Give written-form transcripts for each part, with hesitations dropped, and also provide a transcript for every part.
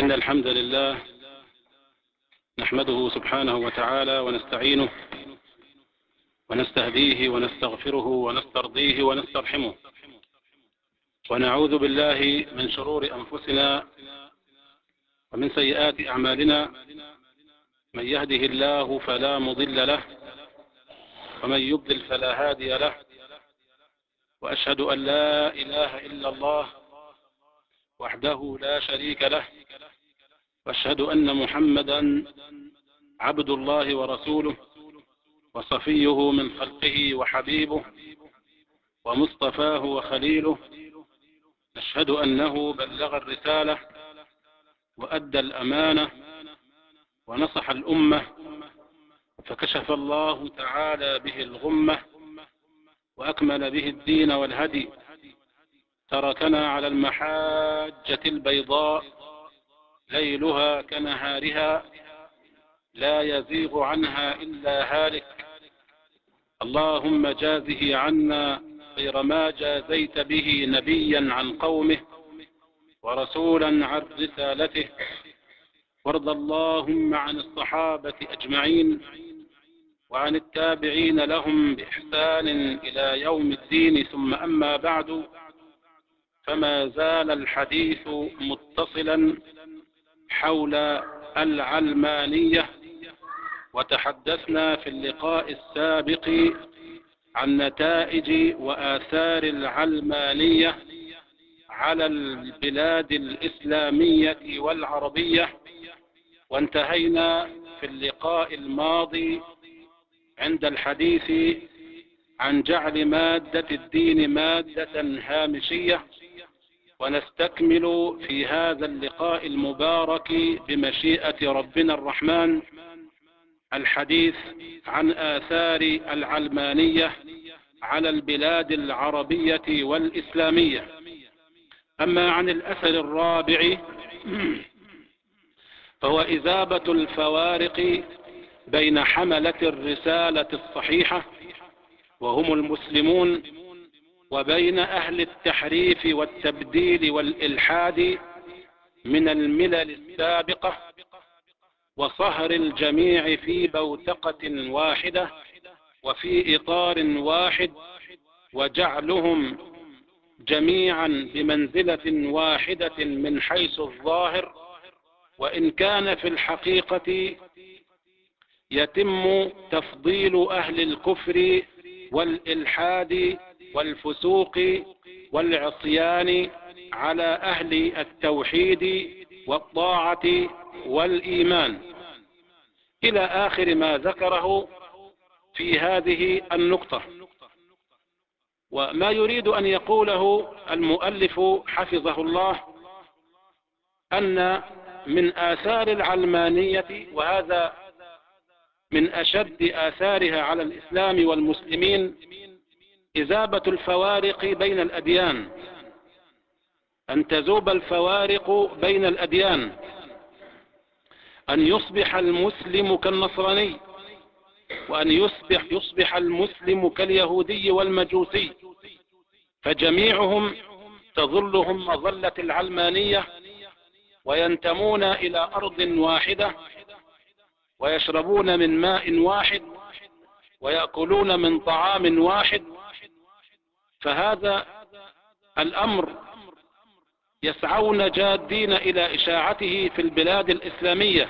إن الحمد لله نحمده سبحانه وتعالى ونستعينه ونستهديه ونستغفره ونسترضيه ونسترحمه، ونعوذ بالله من شرور أنفسنا ومن سيئات أعمالنا. من يهده الله فلا مضل له ومن يضلل فلا هادي له، وأشهد أن لا إله إلا الله وحده لا شريك له، وأشهد أن محمدا عبد الله ورسوله وصفيه من خلقه وحبيبه ومصطفاه وخليله. نشهد أنه بلغ الرسالة وأدى الأمانة ونصح الأمة، فكشف الله تعالى به الغمة وأكمل به الدين والهدي. تركنا على المحاجة البيضاء ليلها كنهارها لا يزيغ عنها إلا هالك. اللهم جازه عنا غير ما جازيت به نبيا عن قومه ورسولا عن رسالته، وارض اللهم عن الصحابة أجمعين وعن التابعين لهم بإحسان إلى يوم الدين. ثم أما بعد، فما زال الحديث متصلا حول العلمانية، وتحدثنا في اللقاء السابق عن نتائج وآثار العلمانية على البلاد الإسلامية والعربية، وانتهينا في اللقاء الماضي عند الحديث عن جعل مادة الدين مادة هامشية. ونستكمل في هذا اللقاء المبارك بمشيئة ربنا الرحمن الحديث عن آثار العلمانية على البلاد العربية والإسلامية. أما عن الأثر الرابع فهو إذابة الفوارق بين حملة الرسالة الصحيحة وهم المسلمون وبين أهل التحريف والتبديل والإلحاد من الملل السابقة، وصهر الجميع في بوتقة واحدة وفي إطار واحد، وجعلهم جميعا بمنزلة واحدة من حيث الظاهر، وإن كان في الحقيقة يتم تفضيل أهل الكفر والإلحاد والفسوق والعصيان على أهل التوحيد والطاعة والإيمان، إلى آخر ما ذكره في هذه النقطة. وما يريد أن يقوله المؤلف حفظه الله أن من آثار العلمانية، وهذا من أشد آثارها على الإسلام والمسلمين، إذابة الفوارق بين الأديان، أن تذوب الفوارق بين الأديان، أن يصبح المسلم كالنصراني، وأن يصبح المسلم كاليهودي والمجوسي، فجميعهم تظلهم مظلة العلمانية، وينتمون إلى أرض واحدة، ويشربون من ماء واحد، ويأكلون من طعام واحد. فهذا الأمر يسعون جادين إلى إشاعته في البلاد الإسلامية،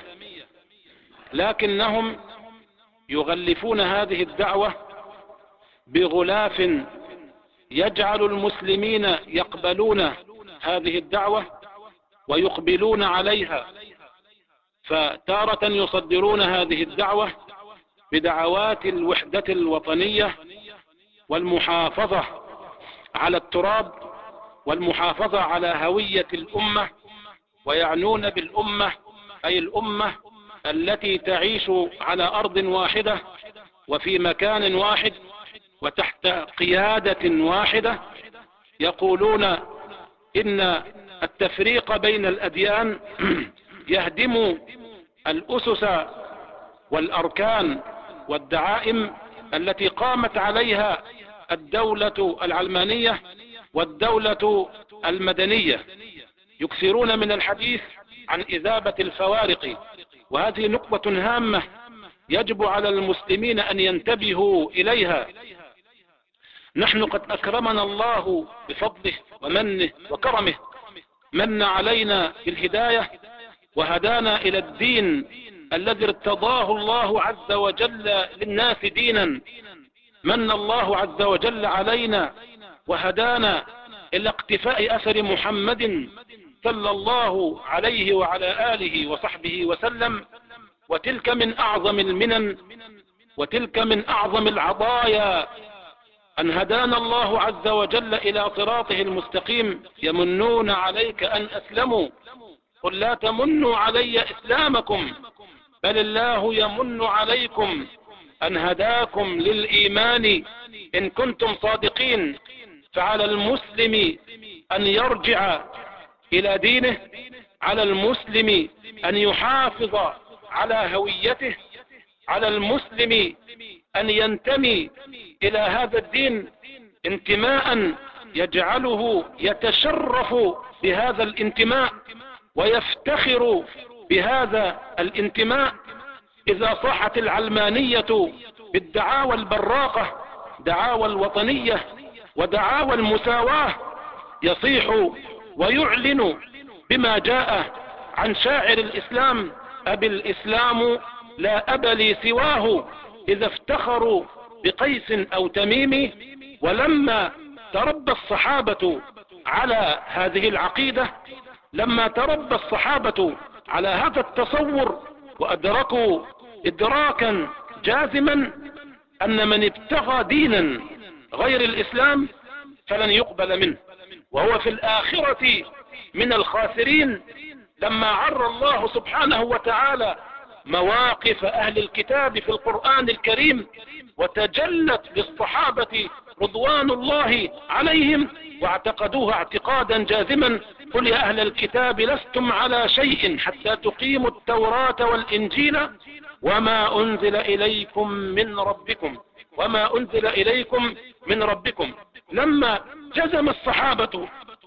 لكنهم يغلفون هذه الدعوة بغلاف يجعل المسلمين يقبلون هذه الدعوة ويقبلون عليها، فتارة يصدرون هذه الدعوة بدعوات الوحدة الوطنية والمحافظة على التراب والمحافظة على هوية الأمة، ويعنون بالأمة أي الأمة التي تعيش على أرض واحدة وفي مكان واحد وتحت قيادة واحدة. يقولون إن التفريق بين الأديان يهدم الأسس والأركان والدعائم التي قامت عليها الدولة العلمانية والدولة المدنية. يكثرون من الحديث عن إذابة الفوارق، وهذه نقطة هامة يجب على المسلمين أن ينتبهوا إليها. نحن قد أكرمنا الله بفضله ومنه وكرمه، من علينا بالهداية وهدانا إلى الدين الذي ارتضاه الله عز وجل للناس دينا. من الله عز وجل علينا وهدانا إلى اقتفاء أثر محمد صلى الله عليه وعلى آله وصحبه وسلم، وتلك من أعظم المنن وتلك من أعظم العطايا أن هدانا الله عز وجل إلى صراطه المستقيم. يمنون عليك أن أسلموا، قل لا تمنوا علي إسلامكم بل الله يمن عليكم أن هداكم للإيمان إن كنتم صادقين. فعلى المسلم أن يرجع إلى دينه، على المسلم أن يحافظ على هويته، على المسلم أن ينتمي إلى هذا الدين انتماء يجعله يتشرف بهذا الانتماء ويفتخر بهذا الانتماء. إذا صاحت العلمانية بالدعاوى البراقة، دعاوى الوطنية ودعاوى المساواة، يصيح ويعلن بما جاء عن شاعر الإسلام: أبي الإسلام لا أب لي سواه. إذا افتخروا بقيس أو تميم. ولما تربى الصحابة على هذه العقيدة، لما تربى الصحابة على هذا التصور وأدركوا إدراكا جازما أن من ابتغى دينا غير الإسلام فلن يقبل منه، وهو في الآخرة من الخاسرين. لما عر الله سبحانه وتعالى مواقف أهل الكتاب في القرآن الكريم وتجلت للصحابة رضوان الله عليهم واعتقدوها اعتقادا جازما: قل يا أهل الكتاب لستم على شيء حتى تقيموا التوراة والإنجيل وما أنزل إليكم من ربكم وما أنزل إليكم من ربكم. لما جزم الصحابة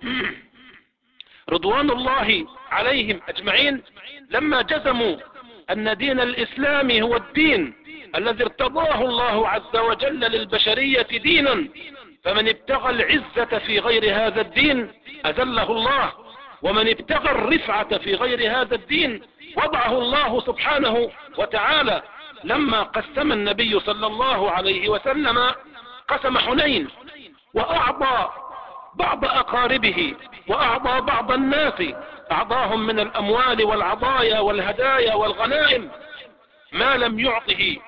رضوان الله عليهم أجمعين، لما جزموا أن دين الإسلام هو الدين الذي ارتضاه الله عز وجل للبشرية دينا، فمن ابتغى العزة في غير هذا الدين أذله الله، ومن ابتغى الرفعة في غير هذا الدين وضعه الله سبحانه وتعالى. لما قسم النبي صلى الله عليه وسلم قسم حنين وأعطى بعض أقاربه وأعطى بعض الناس، أعطاهم من الأموال والعطايا والهدايا والغنائم ما لم يعطه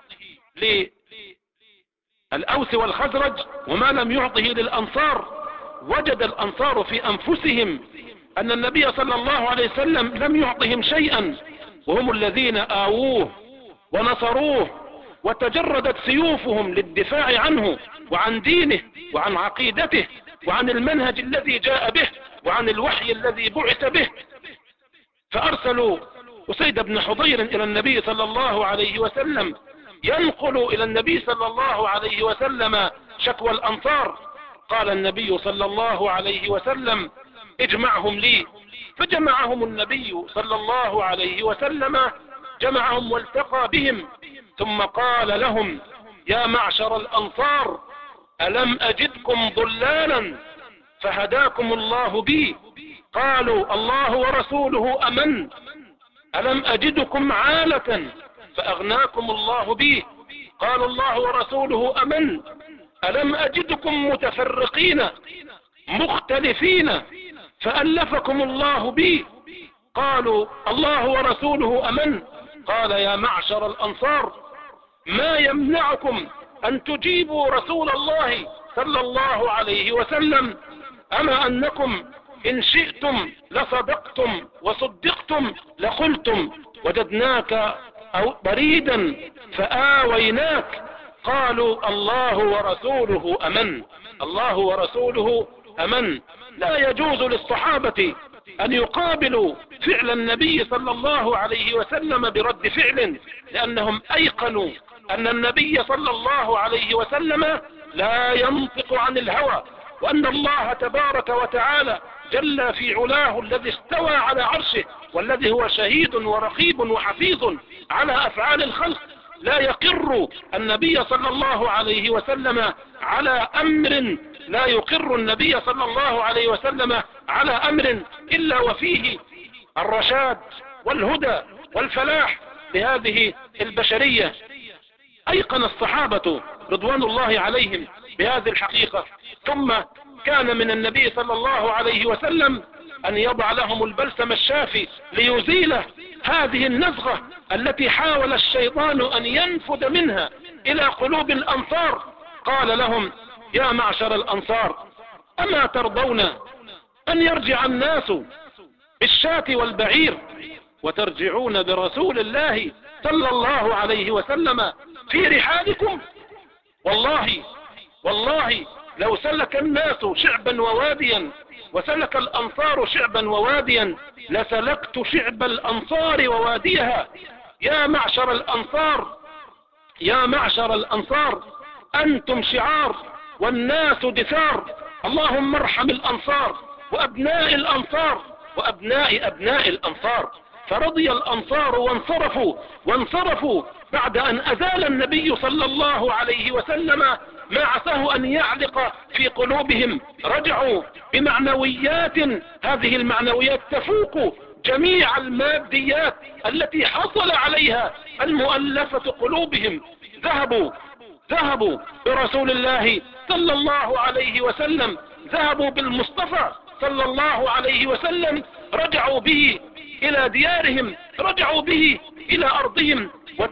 للأوس والخزرج وما لم يعطه للأنصار. وجد الأنصار في أنفسهم أن النبي صلى الله عليه وسلم لم يعطهم شيئا، وهم الذين آووه ونصروه وتجردت سيوفهم للدفاع عنه وعن دينه وعن عقيدته وعن المنهج الذي جاء به وعن الوحي الذي بعث به. فأرسلوا أسيد بن حضير إلى النبي صلى الله عليه وسلم ينقل إلى النبي صلى الله عليه وسلم شكوى الأنصار. قال النبي صلى الله عليه وسلم: اجمعهم لي. فجمعهم النبي صلى الله عليه وسلم، جمعهم والتقى بهم، ثم قال لهم: يا معشر الأنصار، ألم أجدكم ضلالا فهداكم الله بي؟ قالوا: الله ورسوله أمن. ألم أجدكم عالة فأغناكم الله بي؟ قالوا: الله ورسوله أمن. ألم أجدكم متفرقين مختلفين فألفكم الله بي؟ قالوا: الله ورسوله أمن. قال: يا معشر الأنصار، ما يمنعكم أن تجيبوا رسول الله صلى الله عليه وسلم؟ أما أنكم إن شئتم لصدقتم وصدقتم لقلتم وجدناك أو بريدا فآويناك. قالوا: الله ورسوله أمن. الله ورسوله أمن. لا يجوز للصحابة أن يقابلوا فعل النبي صلى الله عليه وسلم برد فعل، لأنهم أيقنوا أن النبي صلى الله عليه وسلم لا ينطق عن الهوى، وأن الله تبارك وتعالى جل في علاه الذي استوى على عرشه والذي هو شهيد ورقيب وحفيظ على أفعال الخلق لا يقر النبي صلى الله عليه وسلم على أمر، لا يقر النبي صلى الله عليه وسلم على أمر إلا وفيه الرشاد والهدى والفلاح لهذه البشرية. أيقن الصحابة رضوان الله عليهم بهذه الحقيقة، ثم كان من النبي صلى الله عليه وسلم أن يضع لهم البلسم الشافي ليزيل هذه النزغة التي حاول الشيطان أن ينفذ منها إلى قلوب الأنصار. قال لهم: يا معشر الأنصار، أما ترضون أن يرجع الناس بالشاة والبعير وترجعون برسول الله صلى الله عليه وسلم في رحالكم؟ والله لو سلك الناس شعبا وواديا وسلك الأنصار شعبا وواديا لسلكت شعب الأنصار وواديها. يا معشر الأنصار أنتم شعار والناس دثار. اللهم ارحم الأنصار وأبناء الأنصار وأبناء أبناء الأنصار. فرضي الأنصار وانصرفوا بعد أن أزال النبي صلى الله عليه وسلم ما عساه أن يعلق في قلوبهم. رجعوا بمعنويات، هذه المعنويات تفوق جميع الماديات التي حصل عليها المؤلفة قلوبهم. ذهبوا برسول الله صلى الله عليه وسلم، ذهبوا بالمصطفى صلى الله عليه وسلم، رجعوا به إلى ديارهم، رجعوا به إلى أرضهم.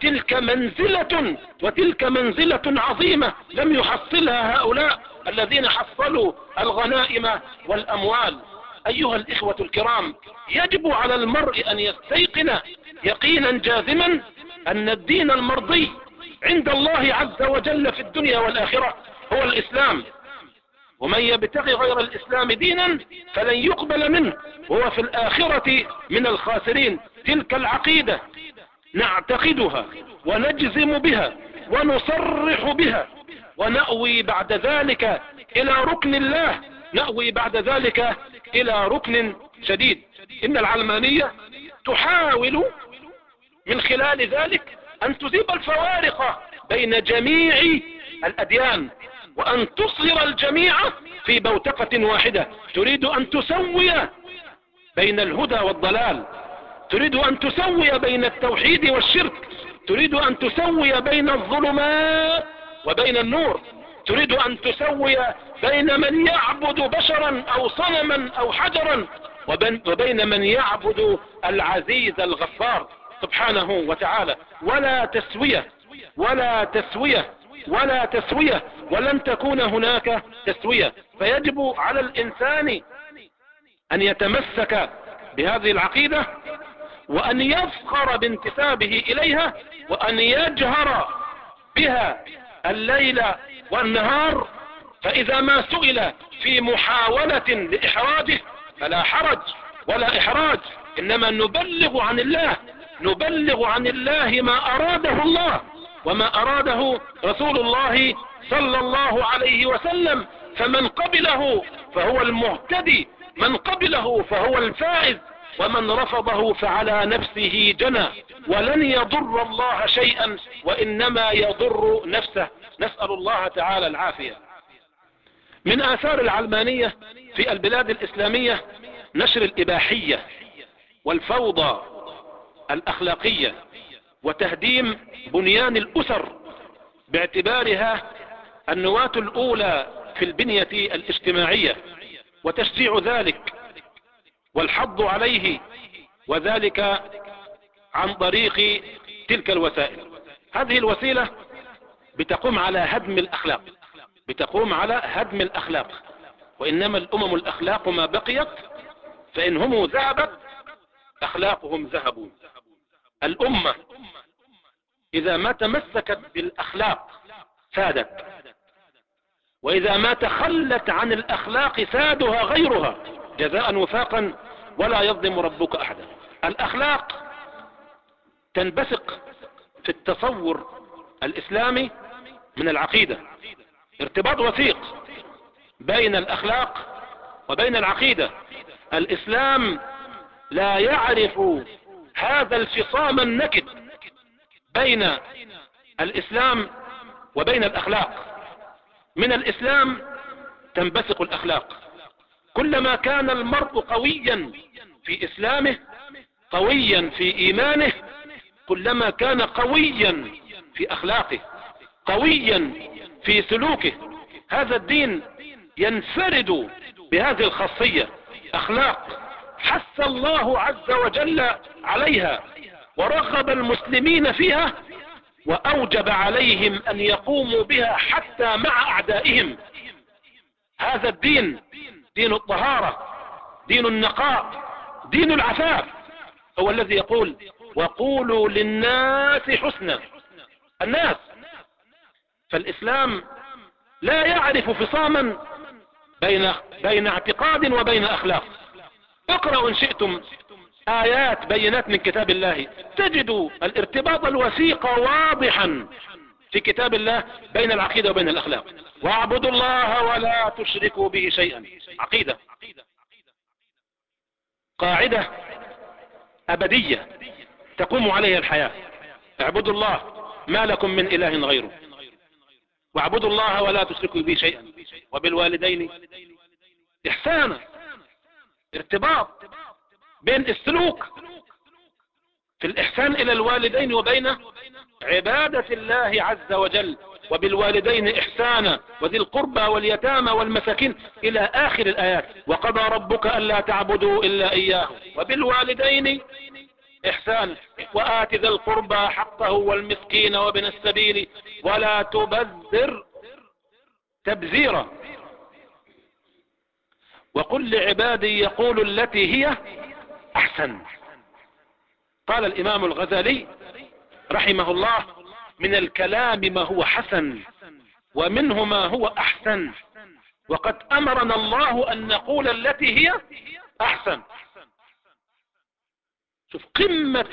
وتلك منزلة عظيمة لم يحصلها هؤلاء الذين حصلوا الغنائم والأموال. أيها الإخوة الكرام، يجب على المرء أن يستيقن يقينا جازما أن الدين المرضي عند الله عز وجل في الدنيا والآخرة هو الإسلام، ومن يبتغي غير الإسلام دينا فلن يقبل منه وهو في الآخرة من الخاسرين. تلك العقيدة نعتقدها ونجزم بها ونصرح بها، ونأوي بعد ذلك إلى ركن الله، نأوي بعد ذلك إلى ركن شديد. إن العلمانية تحاول من خلال ذلك أن تذيب الفوارق بين جميع الأديان وأن تصغر الجميع في بوتقة واحدة. تريد أن تسوي بين الهدى والضلال، تريد أن تسوي بين التوحيد والشرك، تريد أن تسوي بين الظلمات وبين النور، تريد أن تسوي بين من يعبد بشرا أو صنما أو حجرا وبين من يعبد العزيز الغفار سبحانه وتعالى. ولا تسوية ولن تكون هناك تسوية. فيجب على الإنسان أن يتمسك بهذه العقيدة وأن يفخر بانتسابه إليها وأن يجهر بها الليل والنهار. فإذا ما سئل في محاولة لإحراجه فلا حرج ولا إحراج، إنما نبلغ عن الله ما أراده الله وما أراده رسول الله صلى الله عليه وسلم. فمن قبله فهو المهتدي، من قبله فهو الفائز، ومن رفضه فعلى نفسه جنى، ولن يضر الله شيئا وإنما يضر نفسه. نسأل الله تعالى العافية. من آثار العلمانية في البلاد الإسلامية نشر الإباحية والفوضى الأخلاقية وتهديم بنيان الأسر باعتبارها النواة الأولى في البنية الاجتماعية، وتشجيع ذلك والحض عليه، وذلك عن طريق تلك الوسائل. هذه الوسيلة بتقوم على هدم الأخلاق، وإنما الأمم الأخلاق ما بقيت، فإن هم ذهبت أخلاقهم ذهبوا. الأمة إذا ما تمسكت بالأخلاق سادت، وإذا ما تخلت عن الأخلاق سادها غيرها جزاء وفاقا ولا يظلم ربك أحدا. الأخلاق تنبثق في التصور الإسلامي من العقيدة، ارتباط وثيق بين الأخلاق وبين العقيدة. الإسلام لا يعرف هذا الفصام النكد بين الإسلام وبين الأخلاق. من الإسلام تنبثق الأخلاق. كلما كان المرء قويا في إسلامه، قويا في إيمانه، كلما كان قويا في أخلاقه، قويا في سلوكه. هذا الدين ينفرد بهذه الخاصية، أخلاق حث الله عز وجل عليها ورغب المسلمين فيها، وأوجب عليهم أن يقوموا بها حتى مع أعدائهم. هذا الدين دين الطهارة، دين النقاء، دين العفاف، هو الذي يقول وقولوا للناس حسنا. الناس. فالإسلام لا يعرف فصاما بين اعتقاد وبين أخلاق. اقرأوا إن شئتم آيات بينات من كتاب الله، تجدوا الارتباط الوثيق واضحا في كتاب الله بين العقيدة وبين الأخلاق. واعبدوا الله ولا تشركوا به شيئا. عقيدة، قاعدة أبدية تقوم عليها الحياة. اعبدوا الله ما لكم من إله غيره، واعبدوا الله ولا تشركوا به شيئا، وبالوالدين إحسانا. ارتباط بين السلوك في الإحسان إلى الوالدين وبين عبادة الله عز وجل. وبالوالدين إحسانا وذي القربى واليتامى والمساكين إلى آخر الآيات. وقضى ربك ألا تعبدوا إلا إياه وبالوالدين إحسانا وآت ذا القربى حقه والمسكين وابن السبيل ولا تبذر تبذيرا وقل لعبادي يقولوا التي هي أحسن. قال الإمام الغزالي رحمه الله من الكلام ما هو حسن ومنه ما هو أحسن، وقد أمرنا الله أن نقول التي هي أحسن. شوف قمة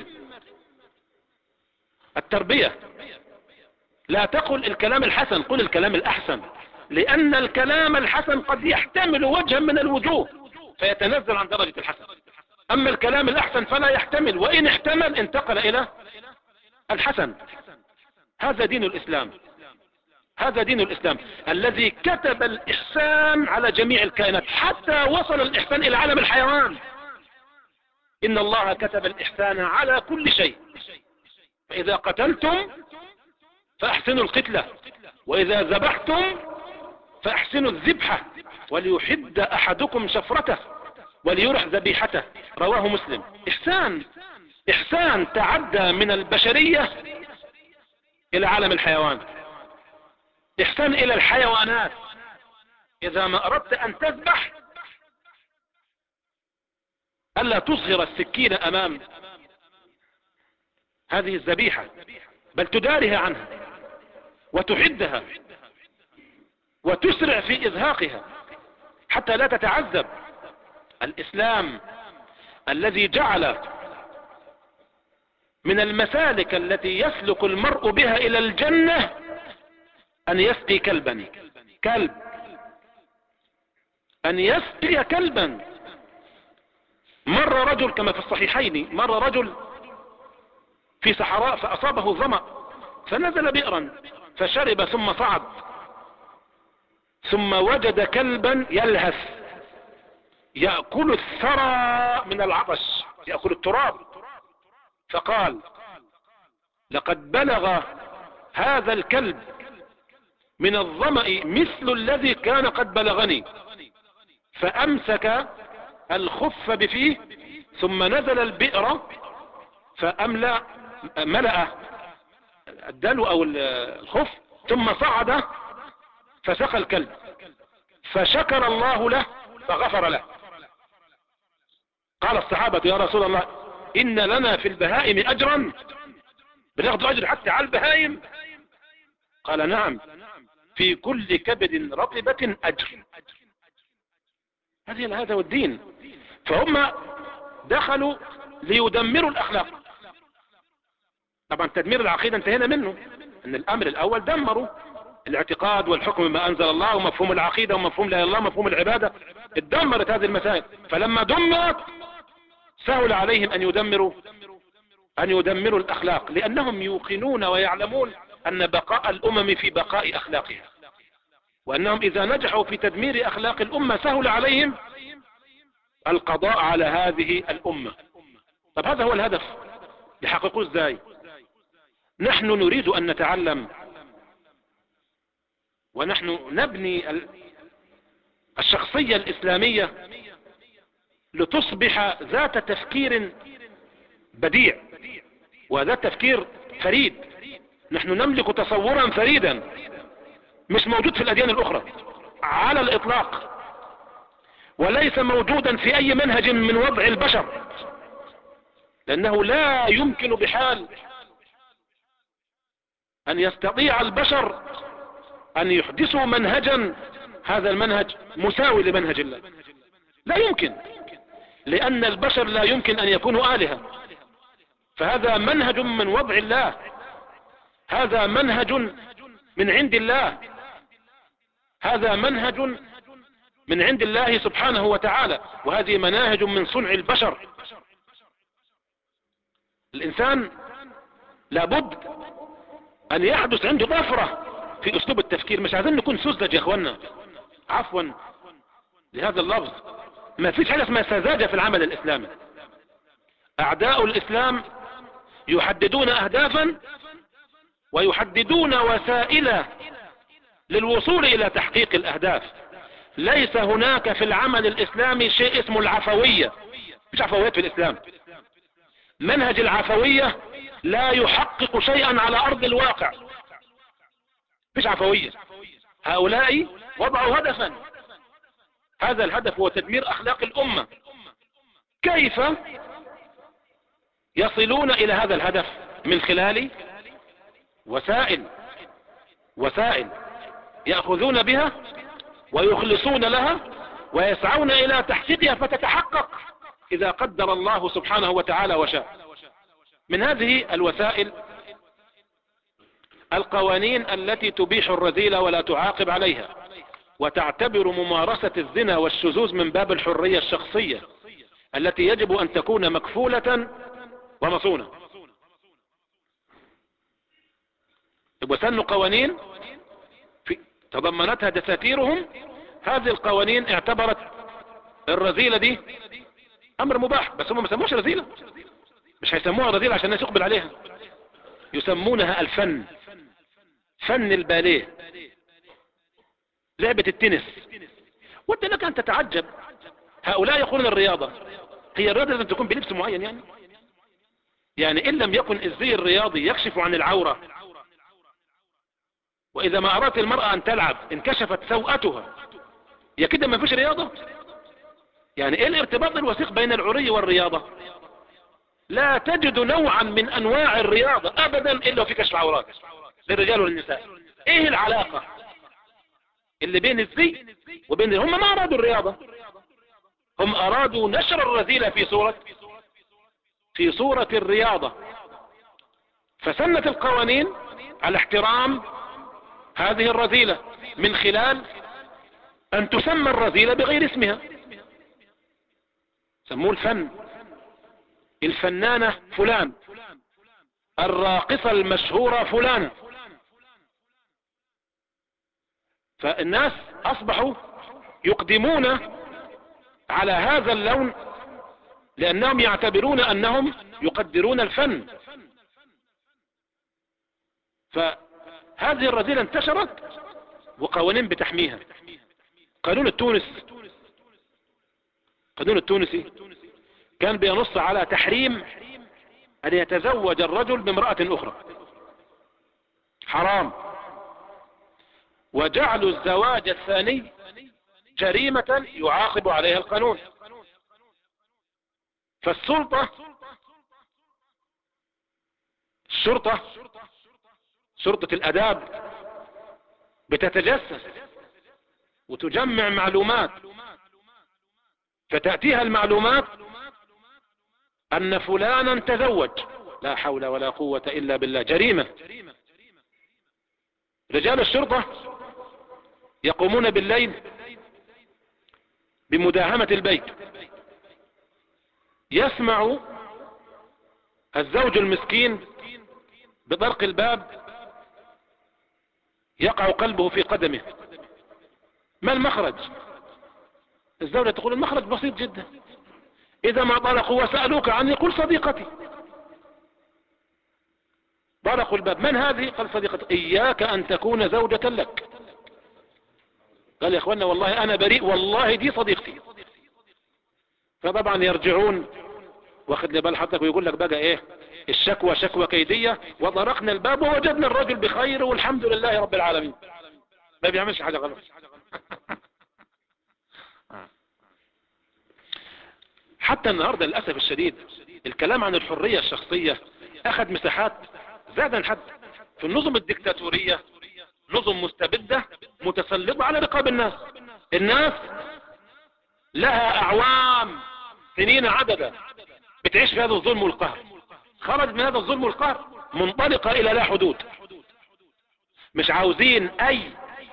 التربية، لا تقل الكلام الحسن، قل الكلام الأحسن، لأن الكلام الحسن قد يحتمل وجها من الوجوه فيتنزل عن درجة الحسن، أما الكلام الأحسن فلا يحتمل، وإن احتمل انتقل إلى الحسن. هذا دين الإسلام، هذا دين الإسلام الذي كتب الإحسان على جميع الكائنات، حتى وصل الإحسان إلى عالم الحيوان. إن الله كتب الإحسان على كل شيء، فإذا قتلتم فأحسنوا القتلة، وإذا ذبحتم فأحسنوا الذبحة، وليحد أحدكم شفرته وليرح ذبيحته. رواه مسلم. إحسان، إحسان تعدى من البشرية إلى عالم الحيوان، إحسان إلى الحيوانات. إذا ما أردت أن تذبح ألا تصغر السكين أمام هذه الذبيحة، بل تدارها عنها وتحدها وتسرع في إزهاقها حتى لا تتعذب. الإسلام الذي جعل من المسالك التي يسلك المرء بها إلى الجنة أن يسقي كلبا، أن يسقي كلبا. مر رجل كما في الصحيحين، مر رجل في صحراء فأصابه ظمأ فنزل بئرا فشرب ثم صعد، ثم وجد كلبا يلهث يأكل الثرى من العطش، يأكل التراب، فقال لقد بلغ هذا الكلب من الظمأ مثل الذي كان قد بلغني، فأمسك الخف بفيه ثم نزل البئر ملأ الدلو أو الخف ثم صعد فسقى الكلب، فشكر الله له فغفر له. قال الصحابة يا رسول الله إن لنا في البهائم أجرا، بناخذ أجر حتى على البهائم؟ قال نعم، في كل كبد رطبة أجر. هذا هو الدين. فهم دخلوا ليدمروا الأخلاق. طبعا تدمير العقيدة انتهينا منه، ان الأمر الأول دمروا الاعتقاد والحكم بما أنزل الله ومفهوم العقيدة ومفهوم لا إله إلا الله، مفهوم العبادة، اتدمرت هذه المسائل. فلما دمرت سهل عليهم أن يدمروا الأخلاق، لأنهم يوقنون ويعلمون أن بقاء الأمم في بقاء أخلاقها، وأنهم إذا نجحوا في تدمير أخلاق الأمة سهل عليهم القضاء على هذه الأمة. طب هذا هو الهدف، يحققوه ازاي؟ نحن نريد أن نتعلم، ونحن نبني الشخصية الإسلامية لتصبح ذات تفكير بديع وذات تفكير فريد. نحن نملك تصورا فريدا مش موجود في الأديان الأخرى على الإطلاق، وليس موجودا في أي منهج من وضع البشر، لأنه لا يمكن بحال أن يستطيع البشر أن يحدثوا منهجا هذا المنهج مساوي لمنهج الله، لا يمكن، لأن البشر لا يمكن أن يكونوا آلهة، فهذا منهج من وضع الله، هذا منهج من عند الله، هذا منهج من عند الله سبحانه وتعالى، وهذه مناهج من صنع البشر. الإنسان لابد أن يحدث عنده طفرة في أسلوب التفكير. مش عايزين نكون سذج يا أخوانا، عفوا لهذا اللفظ، ما فيش حاجة اسمها سذاجة في العمل الإسلامي. أعداء الإسلام يحددون أهدافا ويحددون وسائل للوصول إلى تحقيق الأهداف. ليس هناك في العمل الإسلامي شيء اسمه العفوية، مش عفويات في الإسلام. منهج العفوية لا يحقق شيئا على أرض الواقع، مش عفوية. هؤلاء وضعوا هدفا، هذا الهدف هو تدمير أخلاق الأمة. كيف يصلون إلى هذا الهدف؟ من خلال وسائل يأخذون بها ويخلصون لها ويسعون إلى تحقيقها، فتتحقق إذا قدر الله سبحانه وتعالى وشاء. من هذه الوسائل القوانين التي تبيح الرذيلة ولا تعاقب عليها، وتعتبر ممارسة الزنا والشذوذ من باب الحرية الشخصية التي يجب أن تكون مكفولة ومصونة. وسنوا قوانين تضمنتها دساتيرهم. هذه القوانين اعتبرت الرذيلة دي أمر مباح، بس هم ما سموش رذيلة، مش هيسموها رذيلة عشان الناس يقبل عليها، يسمونها الفن، فن الباليه، لعبة التنس. وانت لك ان تتعجب، هؤلاء يقولون الرياضة، هي الرياضة لازم تكون بلبس معين، يعني ان لم يكن الزي الرياضي يكشف عن العورة، واذا ما ارادت المرأة ان تلعب انكشفت سوءتها، يا كده ما فيش رياضة. يعني ايه الارتباط الوثيق بين العري والرياضة؟ لا تجد نوعا من انواع الرياضة ابدا الا في كشف عورات للرجال والنساء. ايه العلاقة اللي بين الزي وبين هم ما ارادوا الرياضة، هم ارادوا نشر الرذيلة في صورة الرياضة. فسنت القوانين على احترام هذه الرذيلة من خلال ان تسمى الرذيلة بغير اسمها. سموه الفن، الفنانة فلان، الراقصة المشهورة فلانة. فالناس اصبحوا يقدمون على هذا اللون لانهم يعتبرون انهم يقدرون الفن. فهذه الرذيلة انتشرت وقوانين بتحميها. قانون التونسي كان بينص على تحريم ان يتزوج الرجل بامرأة اخرى، حرام، وجعلوا الزواج الثاني جريمة يعاقب عليها القانون. فالشرطة شرطة الاداب بتتجسس وتجمع معلومات، فتأتيها المعلومات ان فلانا تزوج، لا حول ولا قوة الا بالله، جريمة. رجال الشرطة يقومون بالليل بمداهمة البيت، يسمع الزوج المسكين بطرق الباب يقع قلبه في قدمه. ما المخرج؟ الزوجة تقول المخرج بسيط جدا، إذا ما طرقوا وسألوك عني قل صديقتي. طرقوا الباب، من هذه؟ قال صديقتي. إياك أن تكون زوجة لك. قال يا اخوانا والله انا بريء، والله دي صديقتي. فطبعا يرجعون، واخد لي بال حضرتك، ويقول لك بقى ايه، الشكوى شكوى كيدية، وطرقنا الباب ووجدنا الرجل بخير والحمد لله رب العالمين، ما بيعملش حاجة غلط. حتى النهاردة للأسف الشديد الكلام عن الحرية الشخصية اخذ مساحات زاد عن حد. في النظم الدكتاتورية، نظم مستبدة متسلطة على رقاب الناس. الناس لها اعوام سنين عددا بتعيش في هذا الظلم والقهر، خرج من هذا الظلم والقهر منطلقة الى لا حدود. مش عاوزين اي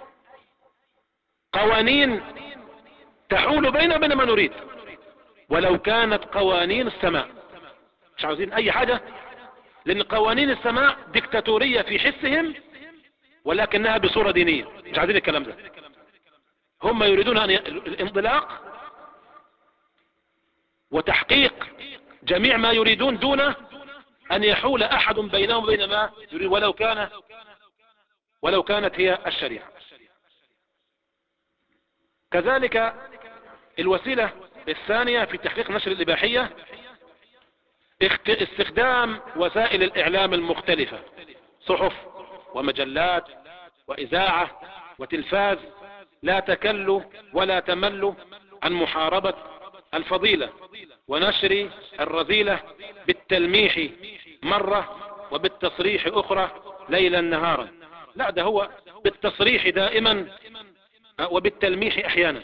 قوانين تحول بيننا وبين ما نريد، ولو كانت قوانين السماء. مش عاوزين اي حاجة، لان قوانين السماء ديكتاتورية في حسهم ولكنها بصورة دينية. مش عايزين الكلام ده. هم يريدون الانطلاق وتحقيق جميع ما يريدون دون ان يحول احد بينهم وبين ما يريد، ولو كانت هي الشريعة. كذلك الوسيلة الثانية في تحقيق نشر الإباحية استخدام وسائل الإعلام المختلفة، صحف ومجلات وإذاعة وتلفاز، لا تكل ولا تمل عن محاربة الفضيلة ونشر الرذيلة بالتلميح مرة وبالتصريح أخرى ليلا نهارا. لا، ده هو بالتصريح دائما وبالتلميح أحيانا.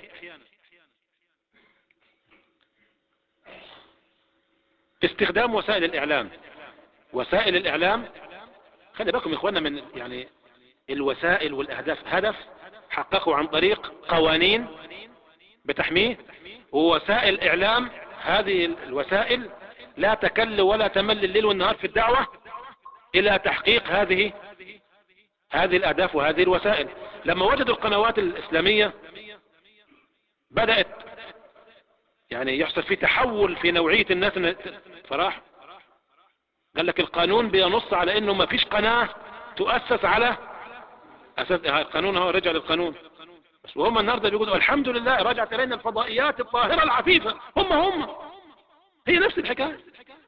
استخدام وسائل الإعلام. وسائل الإعلام خلي بالكم يا إخوانا من يعني الوسائل والأهداف، هدف حققوا عن طريق قوانين بتحميه، ووسائل إعلام هذه الوسائل لا تكل ولا تمل الليل والنهار في الدعوة إلى تحقيق هذه الأهداف وهذه الوسائل. لما وجدوا القنوات الإسلامية بدأت يعني يحصل في تحول في نوعية الناس فراح قال لك القانون بينص على انه ما فيش قناة تؤسس على اساس القانون. هو رجع للقانون، وهم النهارده بيقولوا الحمد لله رجعت الينا الفضائيات الطاهرة العفيفة. هم هي نفس الحكاية.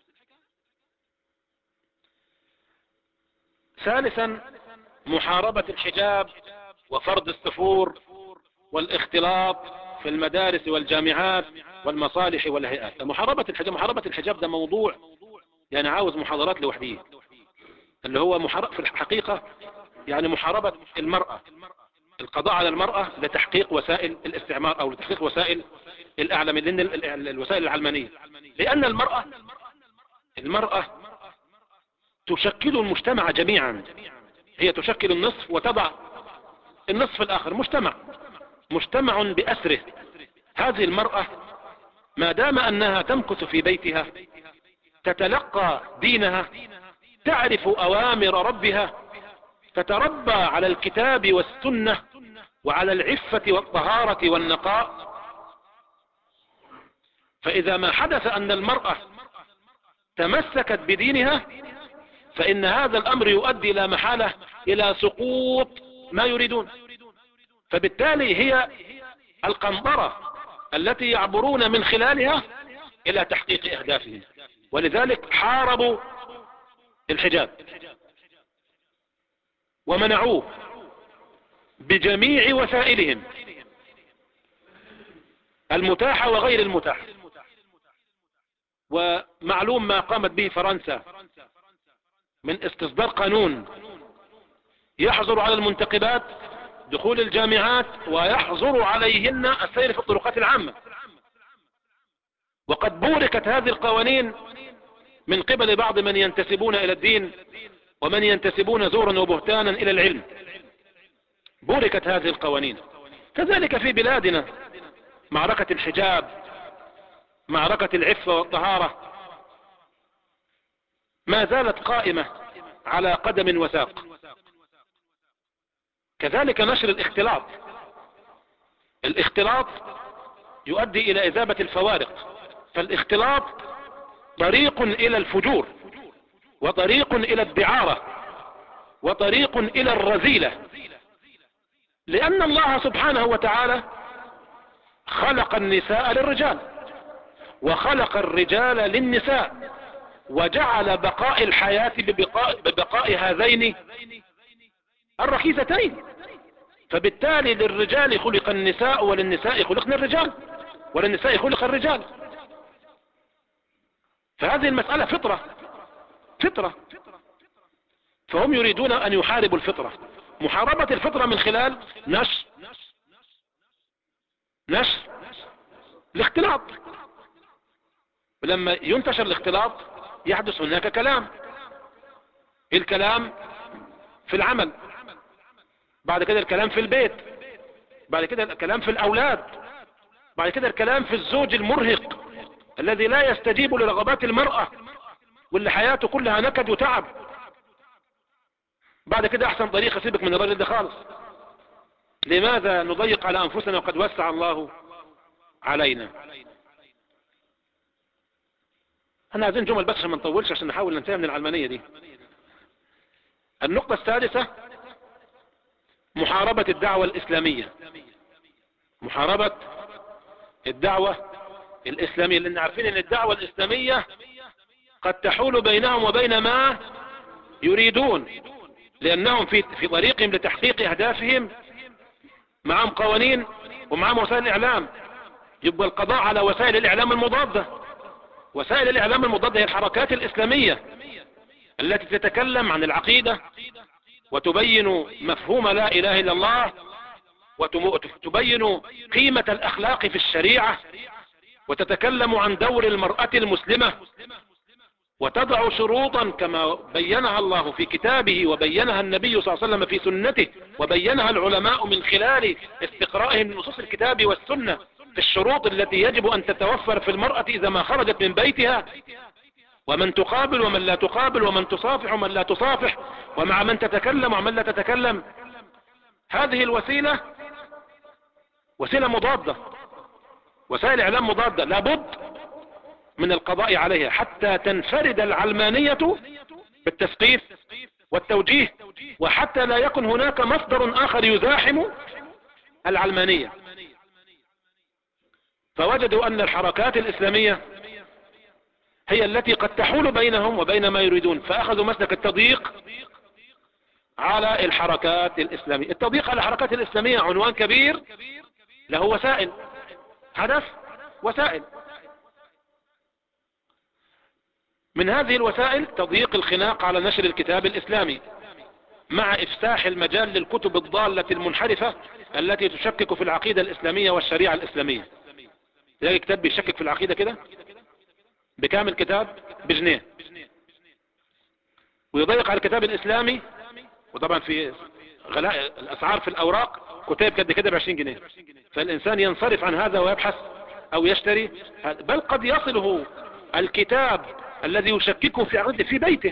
ثالثا محاربة الحجاب وفرض السفور والاختلاط في المدارس والجامعات والمصالح والهيئات. محاربة الحجاب ده موضوع يعني عاوز محاضرات لوحديه، اللي هو في الحقيقة يعني محاربة المرأة، القضاء على المرأة لتحقيق وسائل الاستعمار او لتحقيق وسائل الاعلام، لان الوسائل العلمانية. لان المرأة تشكل المجتمع جميعا، هي تشكل النصف وتضع النصف الاخر. مجتمع بأسره. هذه المرأة ما دام انها تمكث في بيتها تتلقى دينها، تعرف اوامر ربها، تتربى على الكتاب والسنة وعلى العفة والطهارة والنقاء. فاذا ما حدث ان المرأة تمسكت بدينها فان هذا الامر يؤدي لا محالة الى سقوط ما يريدون. فبالتالي هي القنطرة التي يعبرون من خلالها الى تحقيق اهدافهم. ولذلك حاربوا الحجاب ومنعوه بجميع وسائلهم المتاحة وغير المتاحة. ومعلوم ما قامت به فرنسا من استصدار قانون يحظر على المنتقبات دخول الجامعات ويحظر عليهن السير في الطرقات العامة. وقد بوركت هذه القوانين من قبل بعض من ينتسبون الى الدين ومن ينتسبون زورا وبهتانا الى العلم. بوركت هذه القوانين. كذلك في بلادنا معركة الحجاب معركة العفة والطهارة ما زالت قائمة على قدم وساق. كذلك نشر الاختلاط. الاختلاط يؤدي الى اذابة الفوارق، فالاختلاط طريق الى الفجور، وطريق الى الدعارة، وطريق الى الرذيلة، لان الله سبحانه وتعالى خلق النساء للرجال وخلق الرجال للنساء، وجعل بقاء الحياة ببقاء هذين الركيزتين. فبالتالي للرجال خلق النساء وللنساء خلقنا الرجال، وللنساء خلق الرجال. فهذه المسألة فطرة. فهم يريدون ان يحاربوا الفطرة. محاربة الفطرة من خلال نشر الاختلاط. ولما ينتشر الاختلاط يحدث هناك كلام. الكلام في العمل، بعد كده الكلام في البيت، بعد كده الكلام في الاولاد، بعد كده الكلام في الزوج المرهق الذي لا يستجيب لرغبات المرأة واللي حياته كلها نكد وتعب. بعد كده احسن طريقة سيبك من الراجل ده خالص. لماذا نضيق على انفسنا وقد وسع الله علينا؟ احنا عايزين جمل بس عشان ما نطولش، عشان نحاول ننتهي من العلمانية دي. النقطة السادسة محاربة الدعوة الإسلامية. محاربة الدعوة الإسلامية، لأن عارفين أن الدعوة الإسلامية قد تحول بينهم وبين ما يريدون، لأنهم في طريقهم لتحقيق أهدافهم معهم قوانين ومعهم وسائل الإعلام. يبقى القضاء على وسائل الإعلام المضادة. وسائل الإعلام المضادة هي الحركات الإسلامية التي تتكلم عن العقيدة وتبين مفهوم لا إله إلا الله، وتبين قيمة الأخلاق في الشريعة، وتتكلم عن دور المرأة المسلمة، وتضع شروطا كما بينها الله في كتابه وبينها النبي صلى الله عليه وسلم في سنته، وبينها العلماء من خلال استقرائهم لنصوص الكتاب والسنة في الشروط التي يجب أن تتوفر في المرأة إذا ما خرجت من بيتها، ومن تقابل ومن لا تقابل، ومن تصافح ومن لا تصافح، ومع من تتكلم ومن لا تتكلم. هذه الوسيلة وسيلة مضادة، وسائل إعلام مضادة، لابد من القضاء عليها حتى تنفرد العلمانية بالتثقيف والتوجيه، وحتى لا يكن هناك مصدر آخر يزاحم العلمانية. فوجدوا أن الحركات الإسلامية هي التي قد تحول بينهم وبين ما يريدون، فأخذوا مسلك التضييق على الحركات الإسلامية. التضييق على الحركات الإسلامية عنوان كبير له وسائل، هدف وسائل. من هذه الوسائل تضييق الخناق على نشر الكتاب الإسلامي، مع إفساح المجال للكتب الضالة المنحرفة التي تشكك في العقيدة الإسلامية والشريعة الإسلامية. تلاقي كتاب بيشكك في العقيدة كده بكامل كتاب بجنيه، ويضيق على الكتاب الإسلامي. وطبعا في غلاء الأسعار في الأوراق كتاب قد كده ب20 جنيه، فالإنسان ينصرف عن هذا ويبحث أو يشتري. بل قد يصله الكتاب الذي يشككه في عقيدته في بيته،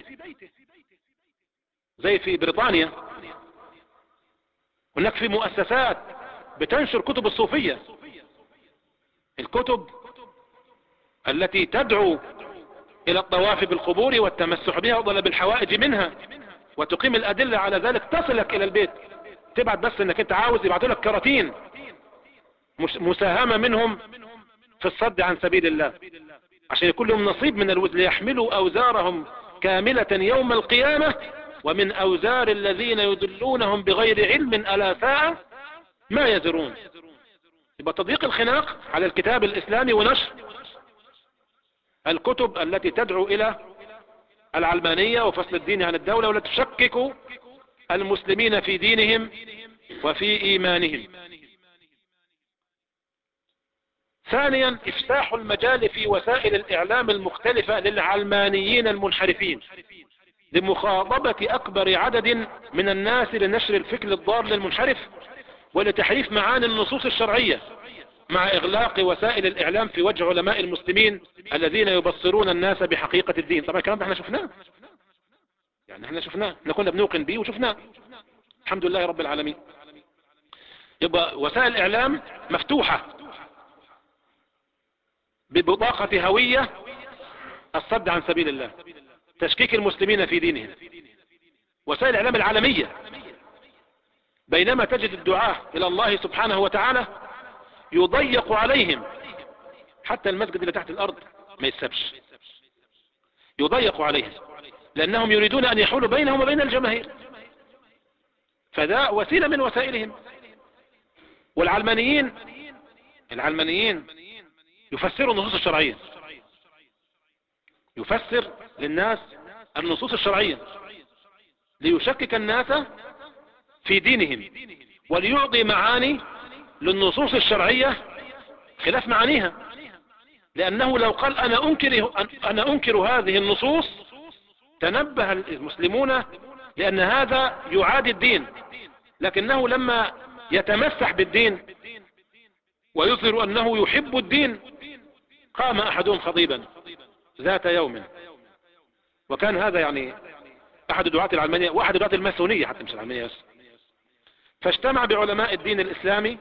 زي في بريطانيا هناك في مؤسسات بتنشر كتب الصوفية، الكتب التي تدعو إلى الطواف بالقبور والتمسح بها وطلب الحوائج منها، وتقيم الأدلة على ذلك، تصلك إلى البيت. تبعت بس انك انت عاوز، يبعتوا لك كراتين مساهمة منهم في الصد عن سبيل الله، عشان يكون لهم نصيب من الوزن، ليحملوا أوزارهم كاملة يوم القيامة ومن أوزار الذين يضلونهم بغير علم ألا ساء ما يزرون. يبقى تضييق الخناق على الكتاب الإسلامي ونشر الكتب التي تدعو إلى العلمانية وفصل الدين عن الدولة، ولا تشكك المسلمين في دينهم وفي إيمانهم. ثانيا إفساح المجال في وسائل الإعلام المختلفة للعلمانيين المنحرفين لمخاطبة أكبر عدد من الناس لنشر الفكر الضال المنحرف ولتحريف معاني النصوص الشرعية مع إغلاق وسائل الإعلام في وجه علماء المسلمين الذين يبصرون الناس بحقيقة الدين. طبعا الكلام ده احنا شفناه، يعني احنا شفناه، احنا كنا بنوقن به وشفناه الحمد لله رب العالمين. يبقى وسائل الإعلام مفتوحة ببطاقة هوية الصد عن سبيل الله، تشكيك المسلمين في دينهم. وسائل الإعلام العالمية، بينما تجد الدعاة إلى الله سبحانه وتعالى يضيق عليهم، حتى المسجد اللي تحت الأرض ما يسبش، يضيق عليهم لأنهم يريدون أن يحولوا بينهم وبين الجماهير، فذا وسيلة من وسائلهم. والعلمانيين يفسروا النصوص الشرعية، يفسر للناس النصوص الشرعية ليشكك الناس في دينهم، وليعطي معاني للنصوص الشرعية خلاف معانيها. لأنه لو قال أنا أنكر هذه النصوص تنبه المسلمون لأن هذا يعادي الدين، لكنه لما يتمسح بالدين ويظهر أنه يحب الدين، قام أحدهم خطيبا ذات يوم، وكان هذا يعني أحد دعاة العلمانية وأحد دعاة الماسونية حتى مش العلمانية بس، فاجتمع بعلماء الدين الإسلامي،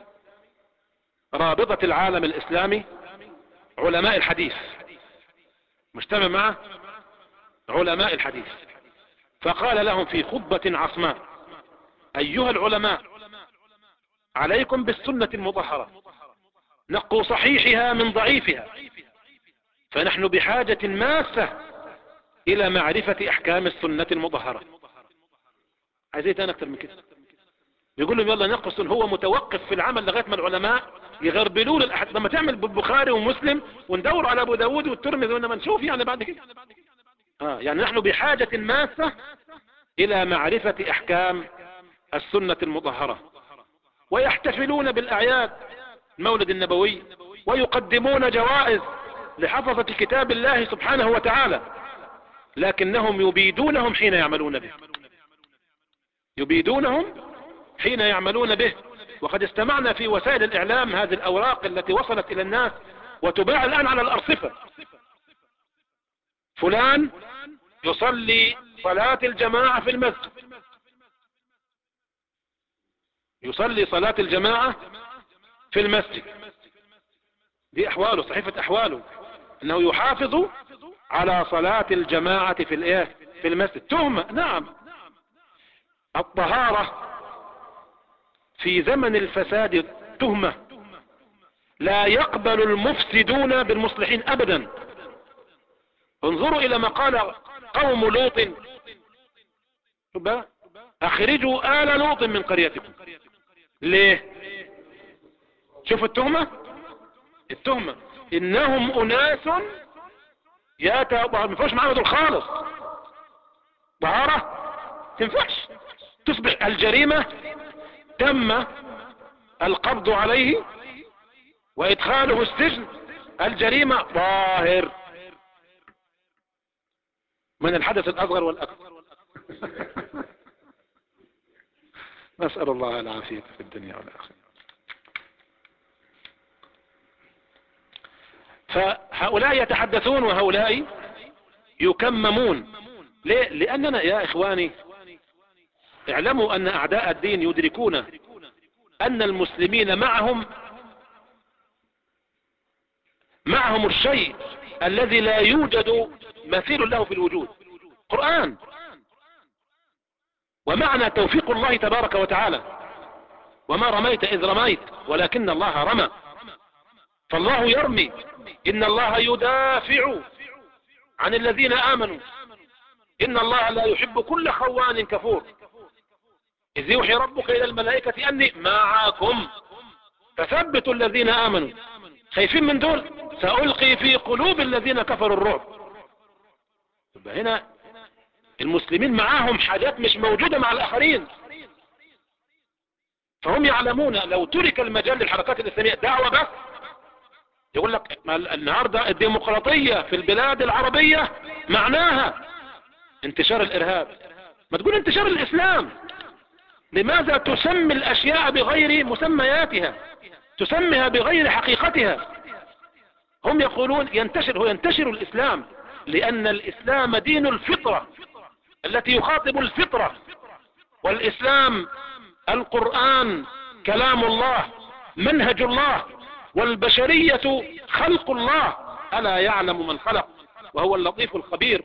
رابطة العالم الإسلامي، علماء الحديث، مجتمع مع علماء الحديث، فقال لهم في خطبة عصماء: أيها العلماء، عليكم بالسنة المطهرة، نقوا صحيحها من ضعيفها، فنحن بحاجة ماسة إلى معرفة أحكام السنة المطهرة. عايزين تاني أكتر من كده؟ يقول لهم يلا نقوا السنة. هو متوقف في العمل لغاية ما العلماء يغربلوا الأحد. لما تعمل بالبخاري ومسلم وندور على أبو داود والترمذي وإنما نشوف يعني بعد كده يعني نحن بحاجة ماسة إلى معرفة أحكام السنة المطهرة. ويحتفلون بالأعياد، المولد النبوي، ويقدمون جوائز لحفظة كتاب الله سبحانه وتعالى، لكنهم يبيدونهم حين يعملون به، يبيدونهم حين يعملون به. وقد استمعنا في وسائل الإعلام هذه الأوراق التي وصلت إلى الناس وتباع الآن على الأرصفة: فلان يصلي صلاة الجماعة في المسجد، يصلي صلاة الجماعة في المسجد. دي أحواله، صحيفة أحواله، أنه يحافظ على صلاة الجماعة في المسجد. تهمة، نعم. الطهارة في زمن الفساد تهمة، لا يقبل المفسدون بالمصلحين أبدا. انظروا إلى ما قال قوم لوط: أخرجوا آل لوط من قريتكم. ليه؟ شوفوا التهمة إنهم أناس يتطهرون. ما فيهوش معانا دول خالص. طهارة تنفعش، تصبح الجريمة تم القبض عليه وإدخاله السجن، الجريمة طاهر من الحدث الأصغر والأكبر. نسأل الله العافية في الدنيا والآخرة. فهؤلاء يتحدثون وهؤلاء يكممون. ليه؟ لأننا يا إخواني اعلموا أن أعداء الدين يدركون أن المسلمين معهم الشيء الذي لا يوجد مثيل له في الوجود: قرآن. ومعنى توفيق الله تبارك وتعالى: وما رميت إذ رميت ولكن الله رمى. فالله يرمي، إن الله يدافع عن الذين آمنوا، إن الله لا يحب كل خوان كفور. إذ يوحي ربك إلى الملائكة أني معكم فثبتوا الذين آمنوا. خايفين من دول؟ سألقي في قلوب الذين كفروا الرعب. يبقى هنا المسلمين معاهم حاجات مش موجودة مع الآخرين، فهم يعلمون لو ترك المجال للحركات الإسلامية دعوة بس. يقول لك النهاردة الديمقراطية في البلاد العربية معناها انتشار الإرهاب. ما تقول انتشار الإسلام. لماذا تسمي الأشياء بغير مسمياتها؟ تسميها بغير حقيقتها. هم يقولون ينتشر الإسلام لأن الإسلام دين الفطرة التي يخاطب الفطرة، والإسلام القرآن كلام الله منهج الله، والبشرية خلق الله، ألا يعلم من خلق وهو اللطيف الخبير.